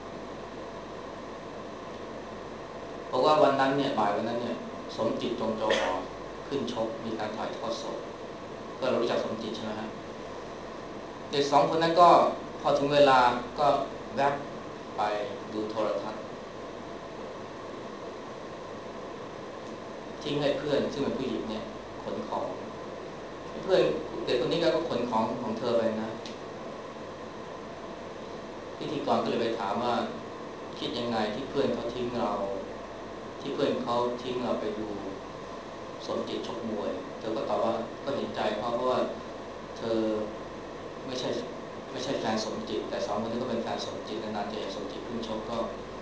S2: เพราะว่าวันนั้นเนี่ยบ่ายวันนั้นเนี่ยสมจิตจงจอหอขึ้นชกมีการถ่ายทอดสดก็เรารู้จักสมจิตใช่ไหมฮะเด็กสองคนนั้นก็พอถึงเวลาก็แวบไปดูโทรทัศน์ทิ้งให้เพื่อนซึ่งเป็นผู้หญิงเนี่ยขนของเพื่อนเด็กคนนี้ก็ขนของของเธอไปนะพิธีกรก็เลยไปถามว่าคิดยังไงที่เพื่อนเขาทิ้งเราที่เพื่อนเขาทิ้งเราไปดูสมจิตชกมวยเธอก็ตอบว่าก็เห็นใจเขาเพราะว่าเธอไม่ใช่ไม่ใช่แฟนสมจิตแต่สองคนนี้ก็เป็นแฟนสมจิตนานๆจะเห็นสมจิตขึ้นชกก็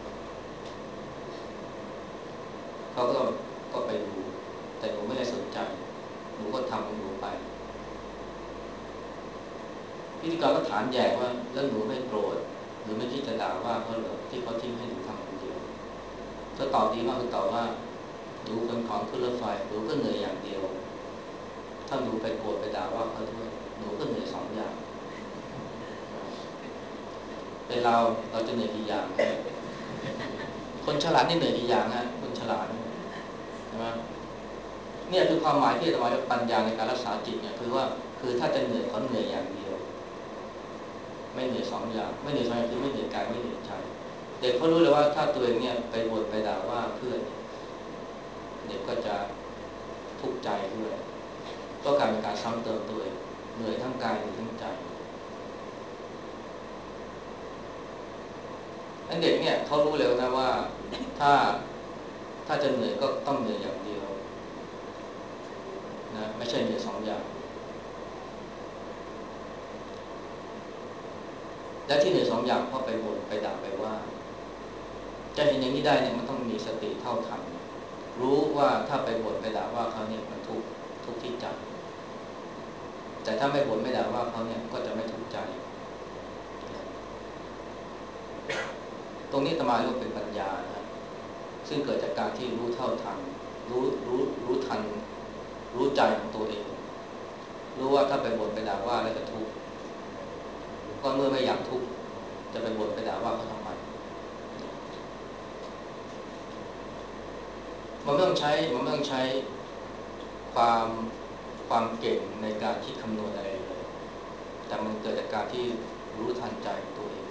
S2: เขาก็ก็ไปดูแต่หนูไม่ได้สนใจหนูก็ทำของหนูไปพิธีกรก็ถามแย่ว่าแล้วหนูไม่โกรธหรือไม่คิดจะด่าว่าเขาเหรอที่เขาทิ้งให้หนูทำคนเดียวก็ตอบดีมากคือตอบว่าหนูคนของขึ้นรถไฟหนูก็เหนื่อยอย่างเดียวถ้าหนูไปโกรธไปด่าว่าเขาด้วยหนูก็เหนื่อยสองอย่างเป็นเราเราจะเหนื่อยกี่อย่างคนฉลาดนี่เหนื่อยกี่อย่างนะคนฉลาดใช่ไหมเนี่ยคือความหมายที่จะมาจากปัญญาในการรักษาจิตเนี่ยคือว่าคือถ้าจะเหนื่อยเขาเหนื่อยอย่างเดียวไม่เหนื่อยสองอย่างไม่เหนื่อยสองอย่างคือไม่เหนื่อยกายไม่เหนื่อยใจเด็กเขารู้เลยว่าถ้าตัวเองเนี่ยไปบ่นไปด่าว่าเพื่อนเด็กก็จะทุกข์ใจด้วยก็กลายเป็นการซ้ำเติมตัวเองเหนื่อยทั้งกายเหนื่อยทั้งใจนั้นเด็กเนี่ยเขารู้เลยนะว่าถ้าถ้าจะเหนื่อยก็ต้องเหนื่อยอย่างเดียวนะไม่ใช่เหนื่อยสองอย่างและที่เหนื่อยสองอย่างเพราะไปบ่นไปด่าไปว่าจะเห็นอย่างนี้ได้เนี่ยมันต้องมีสติเท่าทันรู้ว่าถ้าไปบ่นไปด่าว่าเขาเนี่ยมันทุกข์ทุกข์ที่ใจแต่ถ้าไม่บ่นไม่ด่าว่าเขาเนี่ยก็จะไม่ทุกข์ใจตรงนี้อาตมาเรียกว่าเป็นปัญญานะซึ่งเกิดจากการที่รู้เท่าทันรู้รู้รู้ทันรู้ใจของตัวเองรู้ว่าถ้าไปบ่นไปด่าว่าแล้วจะทุกข์ก็เมื่อไม่อยากทุกข์จะไปบ่นไปด่าว่าเขาทำไมมันไม่ต้องใช้มันไม่ต้องใช้ความความเก่งในการคิดคำนวณอะไรเลยแต่มันเกิดจากการที่รู้ทันใจตัวเอง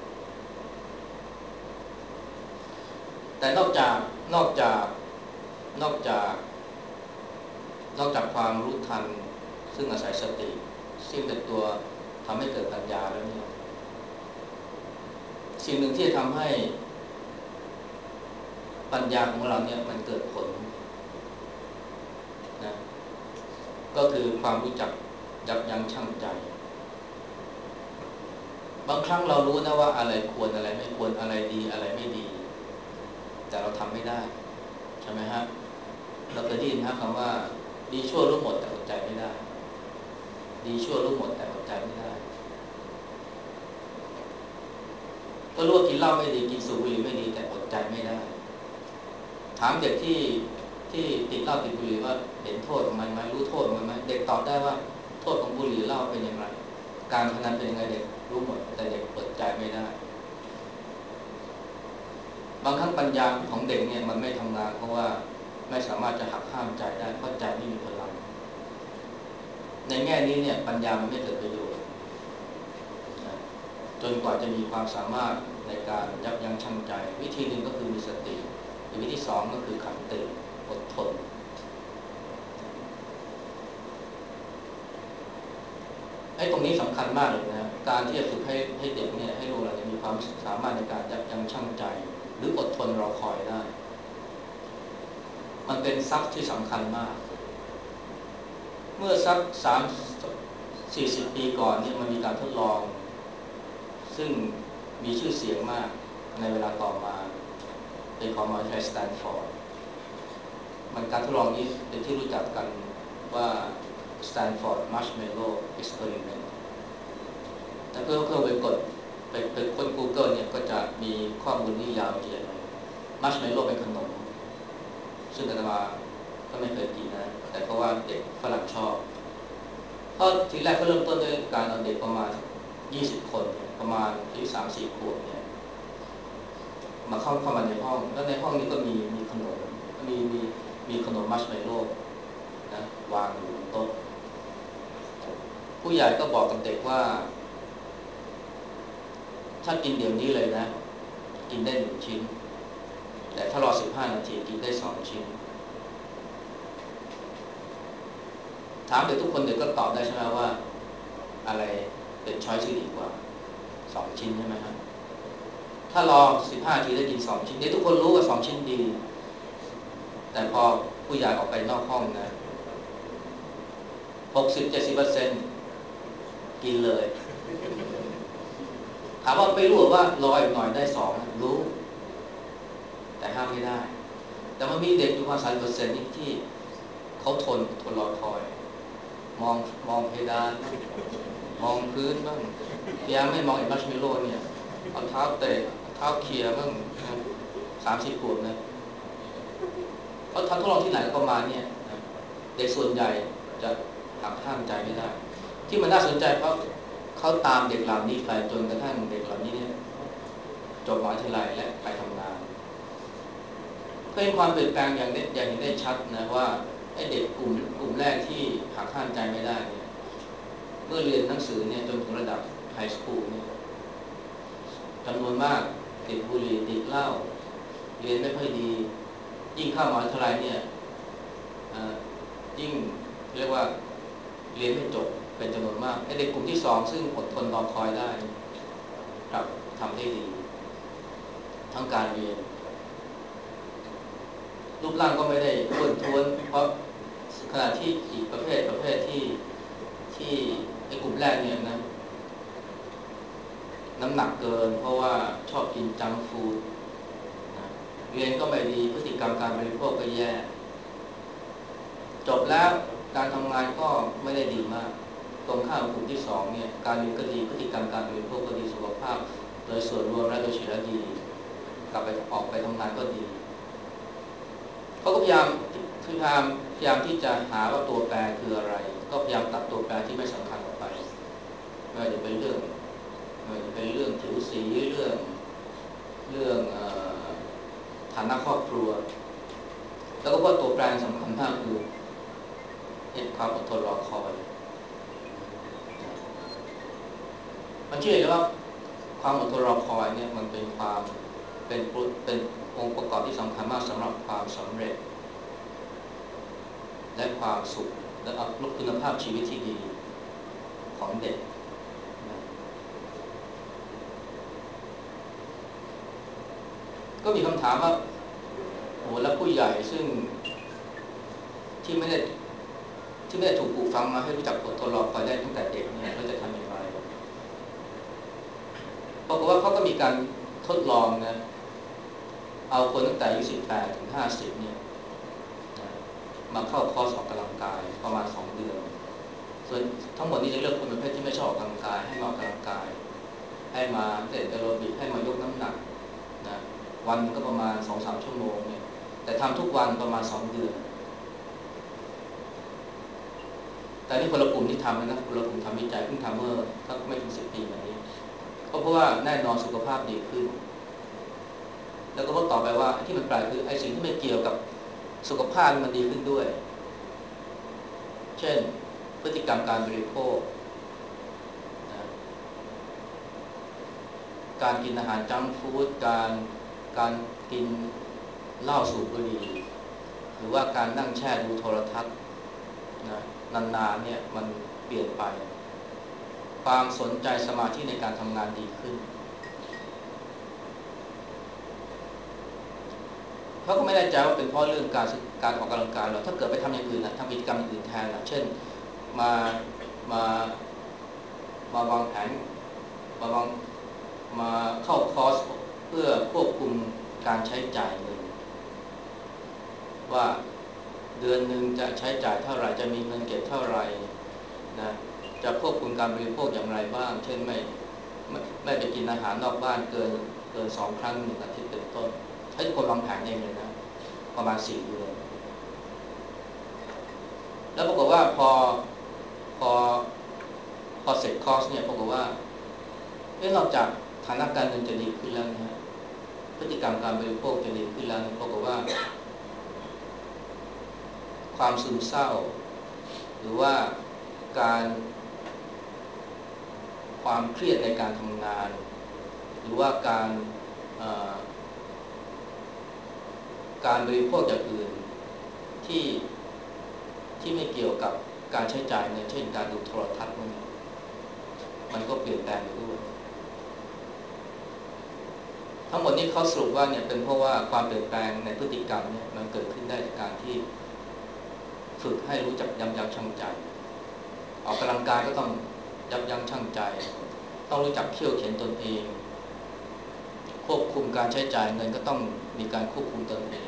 S2: แต่นอกจากนอกจากนอกจากนอกจากความรู้ทันซึ่งอาศัยสติซึ่งเป็นตัวทำให้เกิดปัญญาแล้วเนี่ยสิ่งหนึ่งที่จะทำให้ปัญญาของเราเนี่ยมันเกิดผลนะก็คือความรู้จักยับยั้งชั่งใจบางครั้งเรารู้นะว่าอะไรควรอะไรไม่ควรอะไรดีอะไรไม่ดีแต่เราทำไม่ได้ใช่ไหมฮะเราเคยได้ยินนะคำว่าดีชั่วรู้หมดแต่อดใจไม่ได้ดีชั่วรู้หมดแต่อดใจไม่ได้ก็รู้ว่ากินเหล้าไม่ดีกินสูบบุหรี่ไม่ดีแต่อดใจไม่ได้ถามเด็กที่ที่ติดเหล้าติดบุหรี่ว่าเห็นโทษของมันไหมรู้โทษของมันไหมเด็กตอบได้ว่าโทษของบุหรี่เหล้าเป็นอย่างไรการพนันเป็นยังไงเด็กรู้หมดแต่เด็กอดใจไม่ได้บางครั้งปัญญาของเด็กเนี่ยมันไม่ทำงานเพราะว่าไม่สามารถจะหักห้ามใจได้เพราะใจไม่มีพลังในแง่นี้เนี่ยปัญญามันไม่เกิดประโยชน์จนกว่าจะมีความสามารถในการยับยั้งชั่งใจวิธีหนึ่งก็คือมีสติวิธีที่สองก็คือขันติอดทนไอ้ตรงนี้สำคัญมากเลยนะการที่จะฝึกให้ให้เด็กเนี่ยให้ลูกเราจะมีความสามารถในการยับยั้งชั่งใจหรืออดทนรอคอยได้มันเป็นทรัพย์ที่สำคัญมากเมื่อสักสามสี่สิบปีก่อนเนี่ยมันมีการทดลองซึ่งมีชื่อเสียงมากในเวลาต่อมาเป็นของมหาวิทยาลัยสแตนฟอร์ดมันการทดลองนี้เป็นที่รู้จักกันว่า Stanford Marshmallow Experiment ถ้าเพื่อนเพื่อนไปกดไปไปค้น Google เนี่ยก็จะมีข้อมูลนี้ยาวเหยียดเลย Marshmallow เป็นขนมซึ่งอาตมาก็ไม่เคยกินนะแต่เพราะว่าเด็กฝรั่งชอบเพราะทีแรกก็เริ่มต้นด้วยการเอาเด็กประมาณยี่สิบคนประมาณอายุสามสี่ขวบเนี่ยมาเข้าเข้ามาในห้องแล้วในห้องนี้ก็มีมีขนมมีมีมีขนมมัชเมลโล่นะวางอยู่บนโต๊ะผู้ใหญ่ก็บอกกับเด็กว่าถ้ากินเดี๋ยวนี้เลยนะกินได้หนึ่งชิ้นแต่ถ้ารอสิบห้านาทีกินได้สองชิ้นถามเด็กทุกคนเด็กก็ตอบได้ใช่ไหมว่าอะไรเป็นช้อยที่ดีกว่าสองชิ้นใช่ไหมครับถ้ารอสิบห้านาทีได้กินสองชิ้นเด็กทุกคนรู้ว่าสองชิ้นดีแต่พอผู้ใหญ่ออกไปนอกห้องนะหกสิบเจ็ดสิบเปอร์เซ็นต์กินเลยถามว่าไม่รู้ว่ารออีกหน่อยได้สองรู้แต่ห้ามไม่ได้แต่มันมีเด็กอยู่ประมาณสามสิบเปอร์เซ็นต์นี่ที่เขาทนทนรอคอยมองมองเพดานมองพื้นบ้างพยายามไม่มองไอ้มัชเมลโล่เนี่ยเอาเท้าเตะเท้าเขี่ยบ้างสามสี่ขวบนะเขาทำทดลองที่ไหนก็ประมาณเนี่ยเด็กส่วนใหญ่จะหักห้ามใจไม่ได้ที่มันน่าสนใจเพราะเขาตามเด็กเหล่านี้ไปจนกระทั่งเด็กเหล่านี้เนี่ยจบมหาวิทยาลัยและไปทำงานก็เห็นความเปลี่ยนแปลงอย่างได้อย่างเห็นได้ชัดนะว่าไอ้เด็กกลุ่มกลุ่มแรกที่หักห้ามใจไม่ได้เนี่ยเมื่อเรียนหนังสือเนี่ยจนถึงระดับไฮสคูลเนี่ยจำนวนมากติดบุหรี่ติดเหล้าเรียนไม่ค่อยดียิ่งเข้ามหาวิทยาลัยเนี่ยยิ่งเรียกว่าเรียนไม่จบเป็นจำนวนมากไอ้เด็กกลุ่มที่สองซึ่งอดทนรอคอยได้กลับทำได้ดีทั้งการเรียนรูปร่างก็ไม่ได้อ้วนท้วนเพราะขณะที่อีกประเภทประเภทที่ที่ไอ้กลุ่มแรกเนี่ยนะน้ำหนักเกินเพราะว่าชอบกินจังก์ฟู้ดนะเรียนก็ไม่ดีพฤติกรรมการบริโภคก็แย่จบแล้วการทำงานก็ไม่ได้ดีมากตรงข้ามกับกลุ่มที่สองเนี่ยการเรียนก็ดีพฤติกรรมการบริโภคก็ดีสุขภาพโดยส่วนรวมและโดยเฉลี่ยดีกลับไปออกไปทำงานก็ดีเขาก็พยายามพยายามพยายามที่จะหาว่าตัวแปรคืออะไรก็พยายามตัดตัวแปรที่ไม่สำคัญออกไปไม่ว่าจะเป็นเรื่องไม่ว่าจะเป็นเรื่องผิวสีเรื่องเรื่องฐานะครอบครัวแล้วก็ว่าตัวแปรสำคัญมากคือเหตุความอดทนรอคอยมันเชื่อเลยว่าความอดทนรอคอยเนี่ยมันเป็นความเป็นเป็นองค์ประกอบที่สำคัญมากสำหรับความสำเร็จและความสุขและคุณภาพชีวิตที่ดีของเด็กก็มีคำถามว่าโอ้แล้วผู้ใหญ่ซึ่งที่ไม่ได้ที่ไม่ได้ถูกปลูกฝังมาให้รู้จักอดทนรอคอยได้ตั้งแต่เด็กเนี่ยเราจะทำอย่างไรปรากฏว่าเขาก็มีการทดลองนะเอาคนตั้งแต่อายุสิบแปดถึงห้าสิบเนี่ยมาเข้าคอร์สออกกำลังกายประมาณสองเดือนส่วนทั้งหมดนี้จะเลือกคนประเภทที่ไม่ชอบออกกำลังกายให้มาออกกำลังกายให้มาเต้นแอโรบิกให้มายกน้ำหนักนะวันก็ประมาณ สองถึงสาม ชั่วโมงเนี่ยแต่ทำทุกวันประมาณสองเดือนแต่นี่คนละกลุ่มที่ทำนะคนละกลุ่มทำวิจัยเพิ่งทำเมื่อสักไม่ถึงสิบปีมานี้ก็เพราะว่าแน่นอนสุขภาพดีขึ้นแล้วก็พบต่อไปว่าที่มันแปลกคือไอ้สิ่งที่ไม่เกี่ยวกับสุขภาพมันดีขึ้นด้วยเช่นพฤติกรรมการบริโภคนะการกินอาหารจังก์ฟู้ดการการกินเหล้าสูบบุหรี่หรือว่าการนั่งแช่ดูโทรทัศน์นะนานๆเนี่ยมันเปลี่ยนไปความสนใจสมาธิในการทำงานดีขึ้นเขาก็ไม่แน่ใจว่าเป็นเพราะเรื่องการการออกกำลังกายหรอถ้าเกิดไปทำอย่างอื่นนะทำกิจกรรมอื่นแทนนะเช่นมามามาวางแผนมาวางมาเข้าคอร์สเพื่อควบคุมการใช้จ่ายเงินว่าเดือนหนึ่งจะใช้จ่ายเท่าไหร่จะมีเงินเก็บเท่าไหร่นะจะควบคุมการบริโภคอย่างไรบ้างเช่นไม่ไม่ไม่ไปกินอาหารนอกบ้านเกินเกินสองครั้งหนึ่งอาทิตย์เป็นต้นให้คนวางแผนเองเลยนะประมาณสี่เดือนแล้วปรากฏว่าพอพอพอเสร็จคอร์สเนี่ยปรากฏว่าเอ๊ะนอกจากฐานะการเงินจะดีขึ้นแล้วนะฮะพฤติกรรมการบริโภคจะดีขึ้นแล้วปรากฏว่าความซึมเศร้าหรือว่าการความเครียดในการทำงานหรือว่าการการบริโภคอย่างอื่นที่ที่ไม่เกี่ยวกับการใช้จ่ายเงินเช่นการดูโทรทัศน์มันก็เปลี่ยนแปลงไปด้วยทั้งหมดนี้เขาสรุปว่าเนี่ยเป็นเพราะว่าความเปลี่ยนแปลงในพฤติกรรมเนี่ยมันเกิดขึ้นได้จากการที่ฝึกให้รู้จักยับยั้งชั่งใจออกกำลังกายก็ต้องยับยั้งชั่งใจต้องรู้จักเขี่ยวเข็นตนเองควบคุมการใช้จ่ายเงินก็ต้องมีการควบคุมตนเอง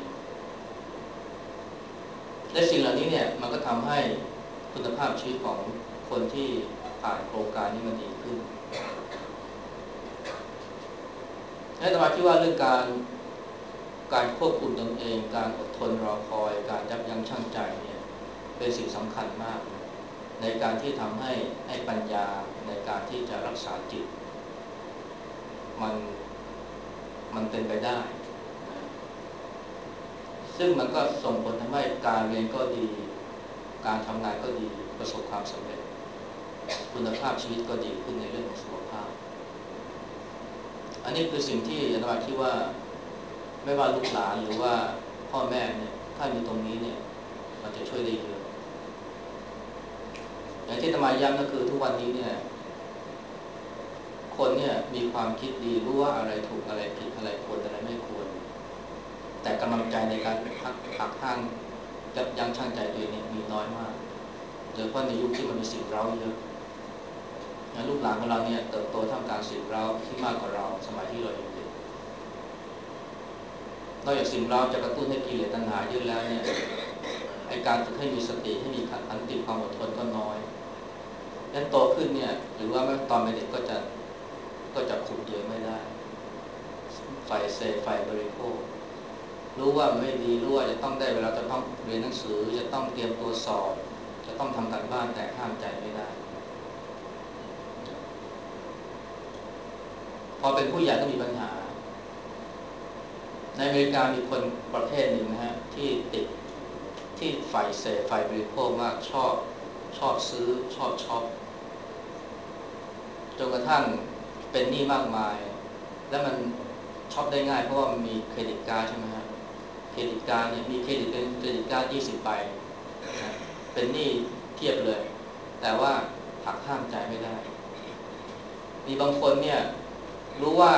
S2: และสิ่งเหล่านี้เนี่ยมันก็ทำให้คุณภาพชีวิตของคนที่ผ่านโครงการนี้มันดีขึ้นและต่อมาที่ว่าเรื่องการการควบคุมตนเองการอดทนรอคอยการยับยั้งชั่งใจเนี่ยเป็นสิ่งสำคัญมากในการที่ทำให้ให้ปัญญาในการที่จะรักษาจิตมันมันเป็นไปได้นะซึ่งมันก็ส่งผลทำให้การเรียนก็ดีการทำงานก็ดีประสบความสำเร็จคุณภาพชีวิตก็ดีขึ้นในเรื่องของสุขภาพอันนี้คือสิ่งที่อาจารย์คิดว่าไม่ว่าลูกหลานหรือว่าพ่อแม่เนี่ยถ้ามีตรงนี้เนี่ยมันจะช่วยได้เยอะอย่างที่อาจารย์ย้ำก็คือทุกวันนี้เนี่ยคนเนี่ยมีความคิดดีรู้ว่าอะไรถูกอะไรผิดอะไรควรอะไรไม่ควรแต่กำลังใจในการหักหักห้างยับยั้งชั่งใจตัวเองมีน้อยมากโดยเฉพาะในยุคที่มันมีสิ่งเร้าเยอะลูกหลานของเราเนี่ยเติบโตท่ามกลางสิ่งเร้าที่มากกว่าเราสมัยที่เรายังเด็กนอกจากสิ่งเร้าจะกระตุ้นให้กิเลสตัณหาเยอะแล้วเนี่ยไอการฝึกให้มีสติให้มีขันติความอดทนก็น้อยยันโตขึ้นเนี่ยหรือว่าเมื่อตอนเป็นเด็กก็จะก็จะคุมตัวเองไม่ได้ไฟเซไฟบริโภครู้ว่าไม่ดีรู้ว่าจะต้องได้เวลาจะต้องเรียนหนังสือจะต้องเตรียมตัวสอบจะต้องทำการบ้านแต่ห้ามใจไม่ได้พอเป็นผู้ใหญ่ก็มีปัญหาในอเมริกามีคนประเภทหนึ่งนะฮะที่ติดที่ไฟเสพไฟบริโภคมากชอบชอบซื้อชอบช็อปจนกระทั่งเป็นหนี้มากมายแล้วมันช็อปได้ง่ายเพราะว่ามันมีเครดิตการ์ดใช่ไหมฮะเครดิตการ์ดเนี่ยมีเครดิตเป็นเครดิตการ์ดยี่สิบใบนะเป็นหนี้เทียบเลยแต่ว่าหักห้ามใจไม่ได้มีบางคนเนี่ยรู้ว่า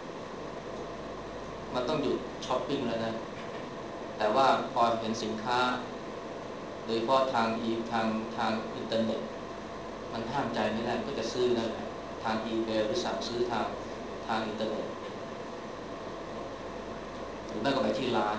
S2: มันต้องหยุดช้อปปิ้งแล้วนะแต่ว่าพอเห็นสินค้าโดยเฉพาะทางอีทางทางอินเทอร์เน็ตมันห้ามใจไม่ได้ก็จะซื้อนั่นแหละทางอีเมลหรือสั่งซื้อทางทางอินเทอร์เน็ตหรือไม่ก็ไปที่ร้าน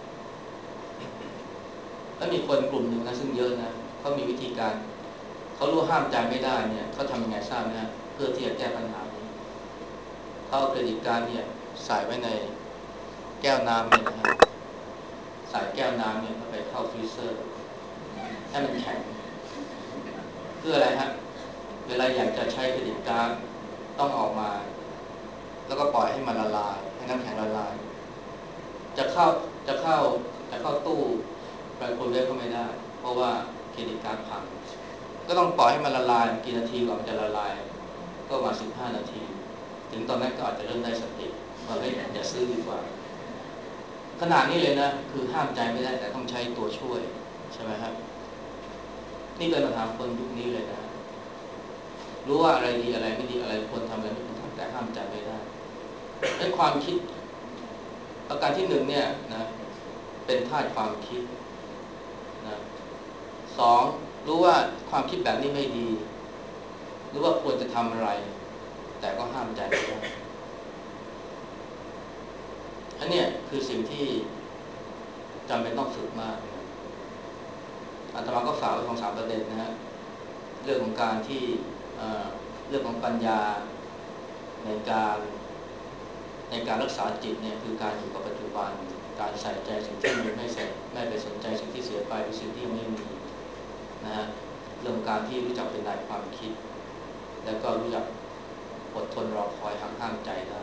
S2: แล้วมีคนกลุ่มหนึ่งนะซึ่งเยอะนะเขามีวิธีการเขารู้ห้ามใจไม่ได้เนี่ยเขาทำยังไงทราบนะเพื่อที่จะแก้ปัญหานี้เขาเอาเครดิตการ์ดเนี่ยใส่ไว้ในแก้วน้ำเนี่ยนะฮะใส่แก้วน้ำเนี่ยเข้าไปเข้าฟรีเซอร์ให้มันแข็งเพื่ออะไรฮะเวลาอยากจะใช้เครดิตการ์ดต้องออกมาแล้วก็ปล่อยให้มันละลายให้น้ำแข็งละลายจะเข้าจะเข้าจะเข้าตู้ไมโครเวฟก็ไม่ได้เพราะว่าเครดิตการ์ดพังก็ต้องปล่อยให้มันละลายกี่นาทีก่อนมันจะละลายก็ประมาณสิบห้านาทีถึงตอนนั้นก็อาจจะเริ่มได้สติว่าเฮ้ยอย่าซื้อดีกว่าขนาดนี้เลยนะคือห้ามใจไม่ได้แต่ต้องใช้ตัวช่วยใช่ไหมครับนี่เป็นปัญหาคนยุคนี้เลยนะรู้ว่าอะไรดีอะไรไม่ดีอะไรควรทำอะไรไม่ควรทำแต่ห้ามใจไม่ได้ในความคิดประการที่หนึ่งเนี่ยนะเป็นธาตุความคิดนะสองรู้ว่าความคิดแบบนี้ไม่ดีรู้ว่าควรจะทำอะไรแต่ก็ห้ามใจไม่ได้อันนี้คือสิ่งที่จำเป็นต้องฝึกมากนะอาตมาก็ฝากไว้ของสามประเด็นนะฮะเรื่องของการที่เรื่องของปัญญาในการในการรักษาจิตเนี่ยคือการอยู่กับปัจจุบันการใส่ใจสิ่งที่มีไม่ใส่ไม่ไปสนใจสิ่งที่เสียไปหรือสิ่งที่ยังไม่มีนะฮะเรื่องการที่รู้จักเป็นนายความคิดแล้วก็รู้จักอดทนรอคอยหักห้ามใจได้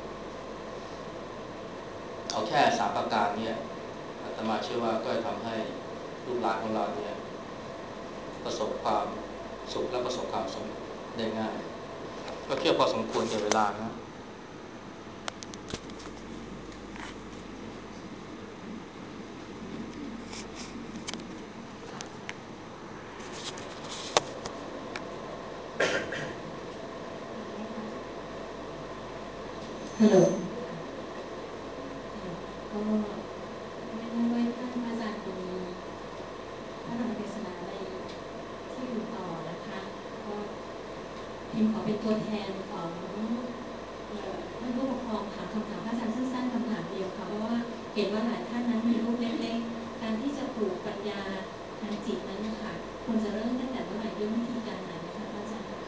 S2: เอาแค่สามประการเนี่ยอาตมาเชื่อว่าก็จะทำให้ลูกหลานของเราเนี่ยประสบความสุขและประสบความสำเร็จได้ง่ายก็เทียบพอสมควรแก่เวลานะ
S1: ฮัลโหลก็ไม่ได้ไว้ท่านอาจารย์มีพระธรรมเทศนาอะไรที่อยู่ต่อนะคะก็มขอเป็นตัวแทนของท่านผู้ปกครองถามคำถามพระอาจารย์สั้นๆคำถามเดียวค่ะเพราะว่าเห็นว่าหลายท่านนั้นมีลูกเล็กๆการที่จะปลูกปัญญาทางจิตนั้นนะคะควรจะเริ่มตั้งแต่เมื่อไหร่ด้วยวิธีการไหนนะคะพระอาจารย์คะ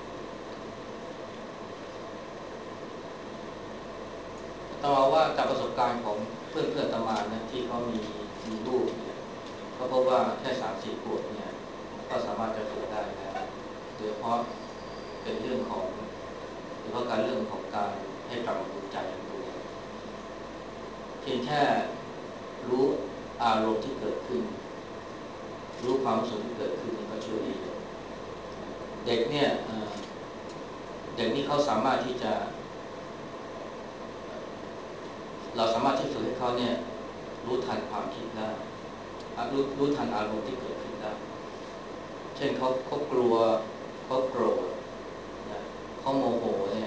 S2: ต่อว่าจากประสบการณ์ของเพื่อนเพื่อนตมาเนี่ยที่เขามีมีลูกเนี่ยเขาพบว่าแค่สามสี่ขวบเนี่ยก็สามารถจะฝึกได้แล้วโดยเฉพาะเป็นเรื่องของโดยเฉพาะการเรื่องของการให้กลับมาดูใจตัวเพียงแค่รู้อารมณ์ที่เกิดขึ้นรู้ความรู้สึกที่เกิดขึ้นนี่ก็ช่วยได้เยอะเด็กเนี่ยเด็กนี่เขาสามารถที่จะเราสามารถที่ฝึกให้เขาเนี่ยรู้ทันความคิดได้รู้รู้ทันอารมณ์ที่เกิดขึ้นได้เช่นเขาเขากลัวเขาโกรธนะเขาโมโหเนี่ย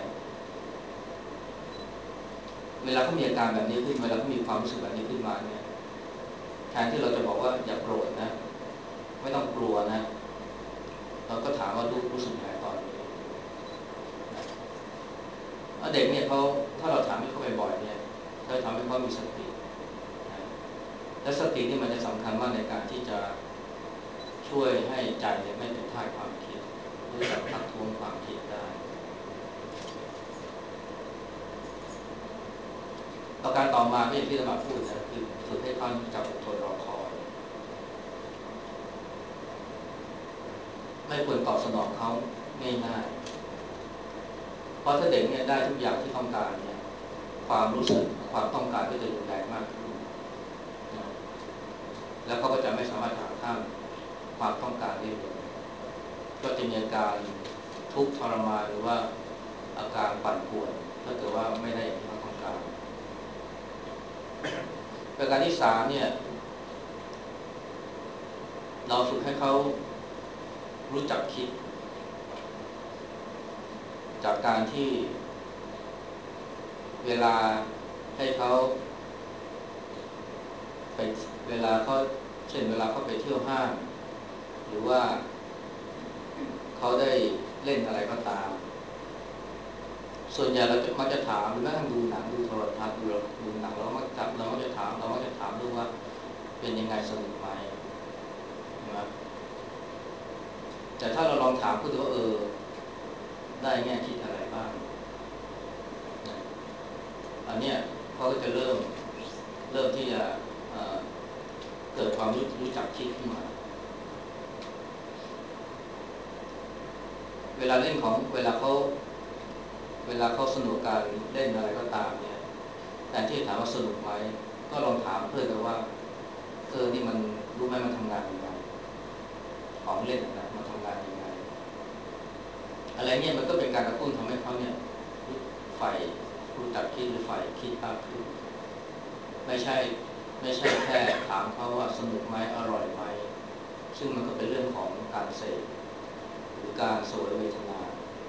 S2: เวลาเขามีอาการแบบนี้ขึ้นเวลาเขามีความรู้สึกแบบนี้ขึ้นมาเนี่ยแทนที่เราจะบอกว่าอย่าโกรธนะไม่ต้องกลัวนะเราก็ถามว่าลูกรู้สึกยังไงตอนนี้เด็กเนี่ยเขาถ้าเราถามให้เขาบ่อยๆเนี่ยเราทำให้เขามีสติและสตินี่มันจะสำคัญมากในการที่จะช่วยให้ใจเนี่ยไม่เป็นท่าความคิดรู้จักทักท้วงความคิดได้ประการต่อมาที่ที่จะมาพูดนะคือฝึกให้เขาจับอดทนรอคอยไม่ควรตอบสนองเขาง่ายๆเพราะถ้าเด็กเนี่ยได้ทุกอย่างที่ต้องการเนี่ยความรู้สึกความต้องการก็จะรุนแรงมากขึ้นนะแล้วเขาก็จะไม่สามารถหักห้ามความต้องการได้เลยก็จะมีอาการทุกข์ทรมานหรือว่าอาการปั่นป่วนถ้าเกิดว่าไม่ได้อย่างที่เขาต้องการประการที่สามเนี่ยเราฝึกให้เขารู้จักคิดจากการที่เวลาให้เขาไปเวลาเขาเช่นเวลาเขาไปเที่ยวห้างหรือว่าเขาได้เล่นอะไรก็ตามส่วนใหญ่เราจะมักจะถามหรือแม้กระทั่งดูหนังดูโทรทัศน์ดูดูหนังเรามักจะเรามักจะถามเรามักจะถามด้วยว่าเป็นยังไงสนุกไหมนะครับแต่ถ้าเราลองถามเขาดูว่าเออได้แง่คิดอะไรบ้างอันนี้เขาก็จะเริ่มเริ่มที่จะเกิดความรู้รู้จักคิดขึ้นมาเวลาเล่นของเวลาเขาเวลาเขาสนุกการเล่นอะไรก็ตามเนี่ยแต่ที่ถามว่าสนุกไหมก็ลองถามเพื่อนกันว่าเออนี่มันรู้ไหมมันทำงานยังไงของเล่นนะมันทำงานยังไงอะไรเนี่ยมันก็เป็นการกระตุ้นทำให้เขาเนี่ยใฝ่รู้จักคิดหรือใฝ่คิดมากขึ้นไม่ใช่ไม่ใช่แค่ถามเขาว่าสนุกไหมอร่อยไหมซึ่งมันก็เป็นเรื่องของการเสพหรือการเสวยเวทนา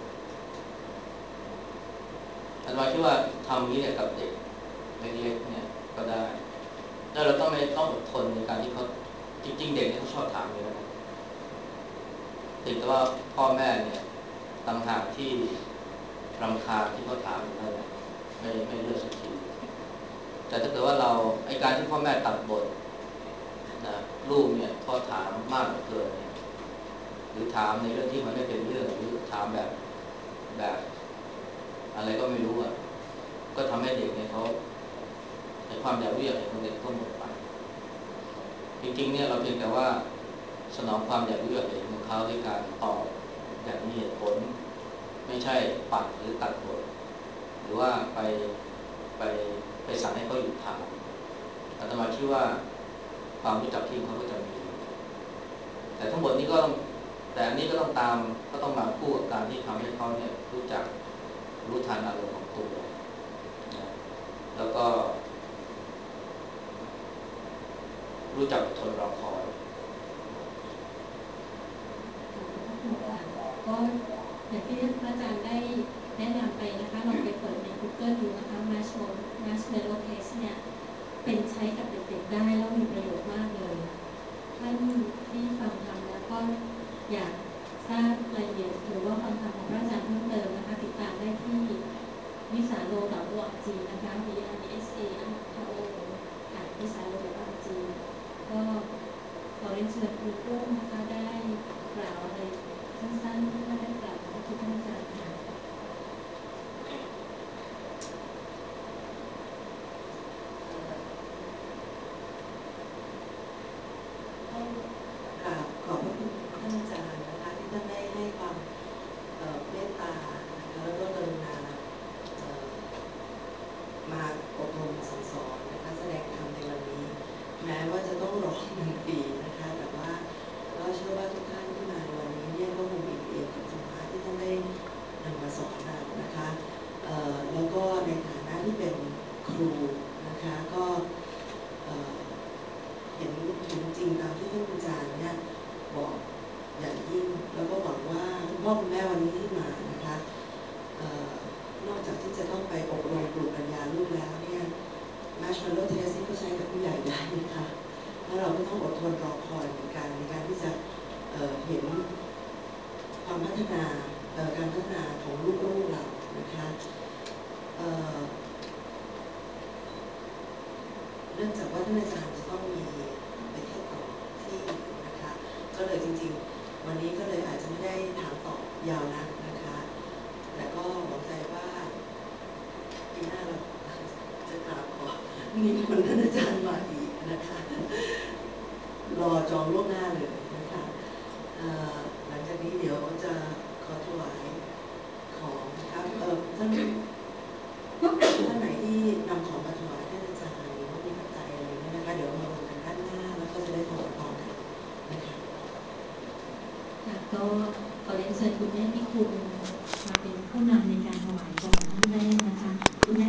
S2: อาจารย์คิดว่าทำนี้เนี่ยกับเด็กเล็กๆเนี่ยก็ได้แล้วเราต้องไม่ต้องอดทนในการที่เขาจริงๆเด็กเนี่ยเขาชอบถามอยู่แล้วนะแต่ว่าพ่อแม่เนี่ยต่างหากที่รำคาญที่เขาถามอยู่นั่นแหละไม่ไม่เลือกสักทีแต่ถ้าเกิดว่าเราไอ้การที่พ่อแม่ตัดบทนะลูกเนี่ยพอถามมากเหลือเกินเนี่ยหรือถามในเรื่องที่มันไม่เป็นเรื่องหรือถามแบบแบบอะไรก็ไม่รู้อ่ะก็ทำให้เด็กเนี่ยเขาในความอยากรู้อยากเห็นของเด็กก็หมดไปจริงๆเนี่ยเราเพียงแต่ว่าสนองความอยากรู้อยากเห็นของเขาด้วยการตอบอย่างมีเหตุผลไม่ใช่ปัดหรือตัดบทหรือว่าไปไปไปสั่งให้เขาหยุดถามอาตมาคิดว่าความรู้จักที่เขาก็จะมีแต่ทั้งหมดนี้ก็ต้องแต่อันนี้ก็ต้องตามก็ต้องมาคู่กับการที่ทำให้เขาเนี่ยรู้จักรู้ทันอารมณ์ของตัวนะแล้วก็รู้จักอดทนรอคอย
S1: ก็อย่างที่พระอาจารย์ได้แนะนำไปนะคะลองไปเปิดใน Google ดูนะคะ Marshmallow Test เนี่ยเป็นใช้กับเด็กๆได้แล้วมีประโยชน์มากเลยท่านที่ฟังธรรมแล้วก็อยากทราบรายละเอียดหรือว่าฟังธรรมของพระอาจารย์เพิ่มเรียนเชิญครูปุ้มนะคะได้กล่าวอะไรสั้นๆเพื่อได้กล่าวขอบคุณท่านอาจารย์ค่ะ
S3: ต้องกราบขอบพระคุณท่านอาจารย์นะคะที่ท่านได้ให้ความเอ่อเมตตานะคะแล้วก็กรุณาเอ่อมาอบรมสั่งสอนนะคะแสดงธรรมในวันนี้ แม้ว่าจะต้องรอหนึ่งปีนะคะแต่ว่าก็เชื่อว่าทุกท่านที่มาในวันนี้เนี่ยก็คงมีเกียรติกับธรรมะที่ท่านได้นำมาสอนเรานะคะเอ่อแล้วก็ในฐานะที่เป็นครูนะคะก็เอ่อเห็นเห็นจริงตามที่ท่านอาจารย์เนี่ยบอกอย่างยิ่งแล้วก็หวังว่าคุณพ่อคุณแม่วันนี้ที่มานะคะเอ่อนอกจากที่จะต้องไปอบรมปลูกปัญญาลูกแล้วเนี่ย Marshmallow Test นี่ก็ใช้กับผู้ใหญ่ได้นะคะแล้วเราก็ต้องอดทนรอคอยเหมือนกันในการที่จะเอ่อเห็นความพัฒนาเอ่อการพัฒนาของลูกๆเรานะคะเอ่อเนื่องจากว่าท่านอาจารย์จะต้องมีไปเทศต่อที่นะคะก็เลยจริงๆวันนี้ก็เลยอาจจะไม่ได้ถามตอบยาวนักนะคะแต่ก็หวังใจว่าปีหน้าเราจะกราบขอนิมนต์ท่านอาจารย์มาอีกนะคะรอจองล่วงหน้าเลยนะคะเอ่อหลังจากนี้เดี๋ยวจะขอถวายของนะครับเอ่อท่านท่านไหนที่นำของมาถวายท่านอาจารย์หรือว่ามีปัจจัยอะไรเนี่ยนะคะเดี๋ยวมารวมกันด้านหน้าแล้วก็จะได้ถวายพร้อมกันนะคะ
S1: ค่ะก็ขอเรียนเชิญคุณแม่พิคุณมาเป็นผู้นำในการถวายก่อนท่านแรกนะคะคุณแม่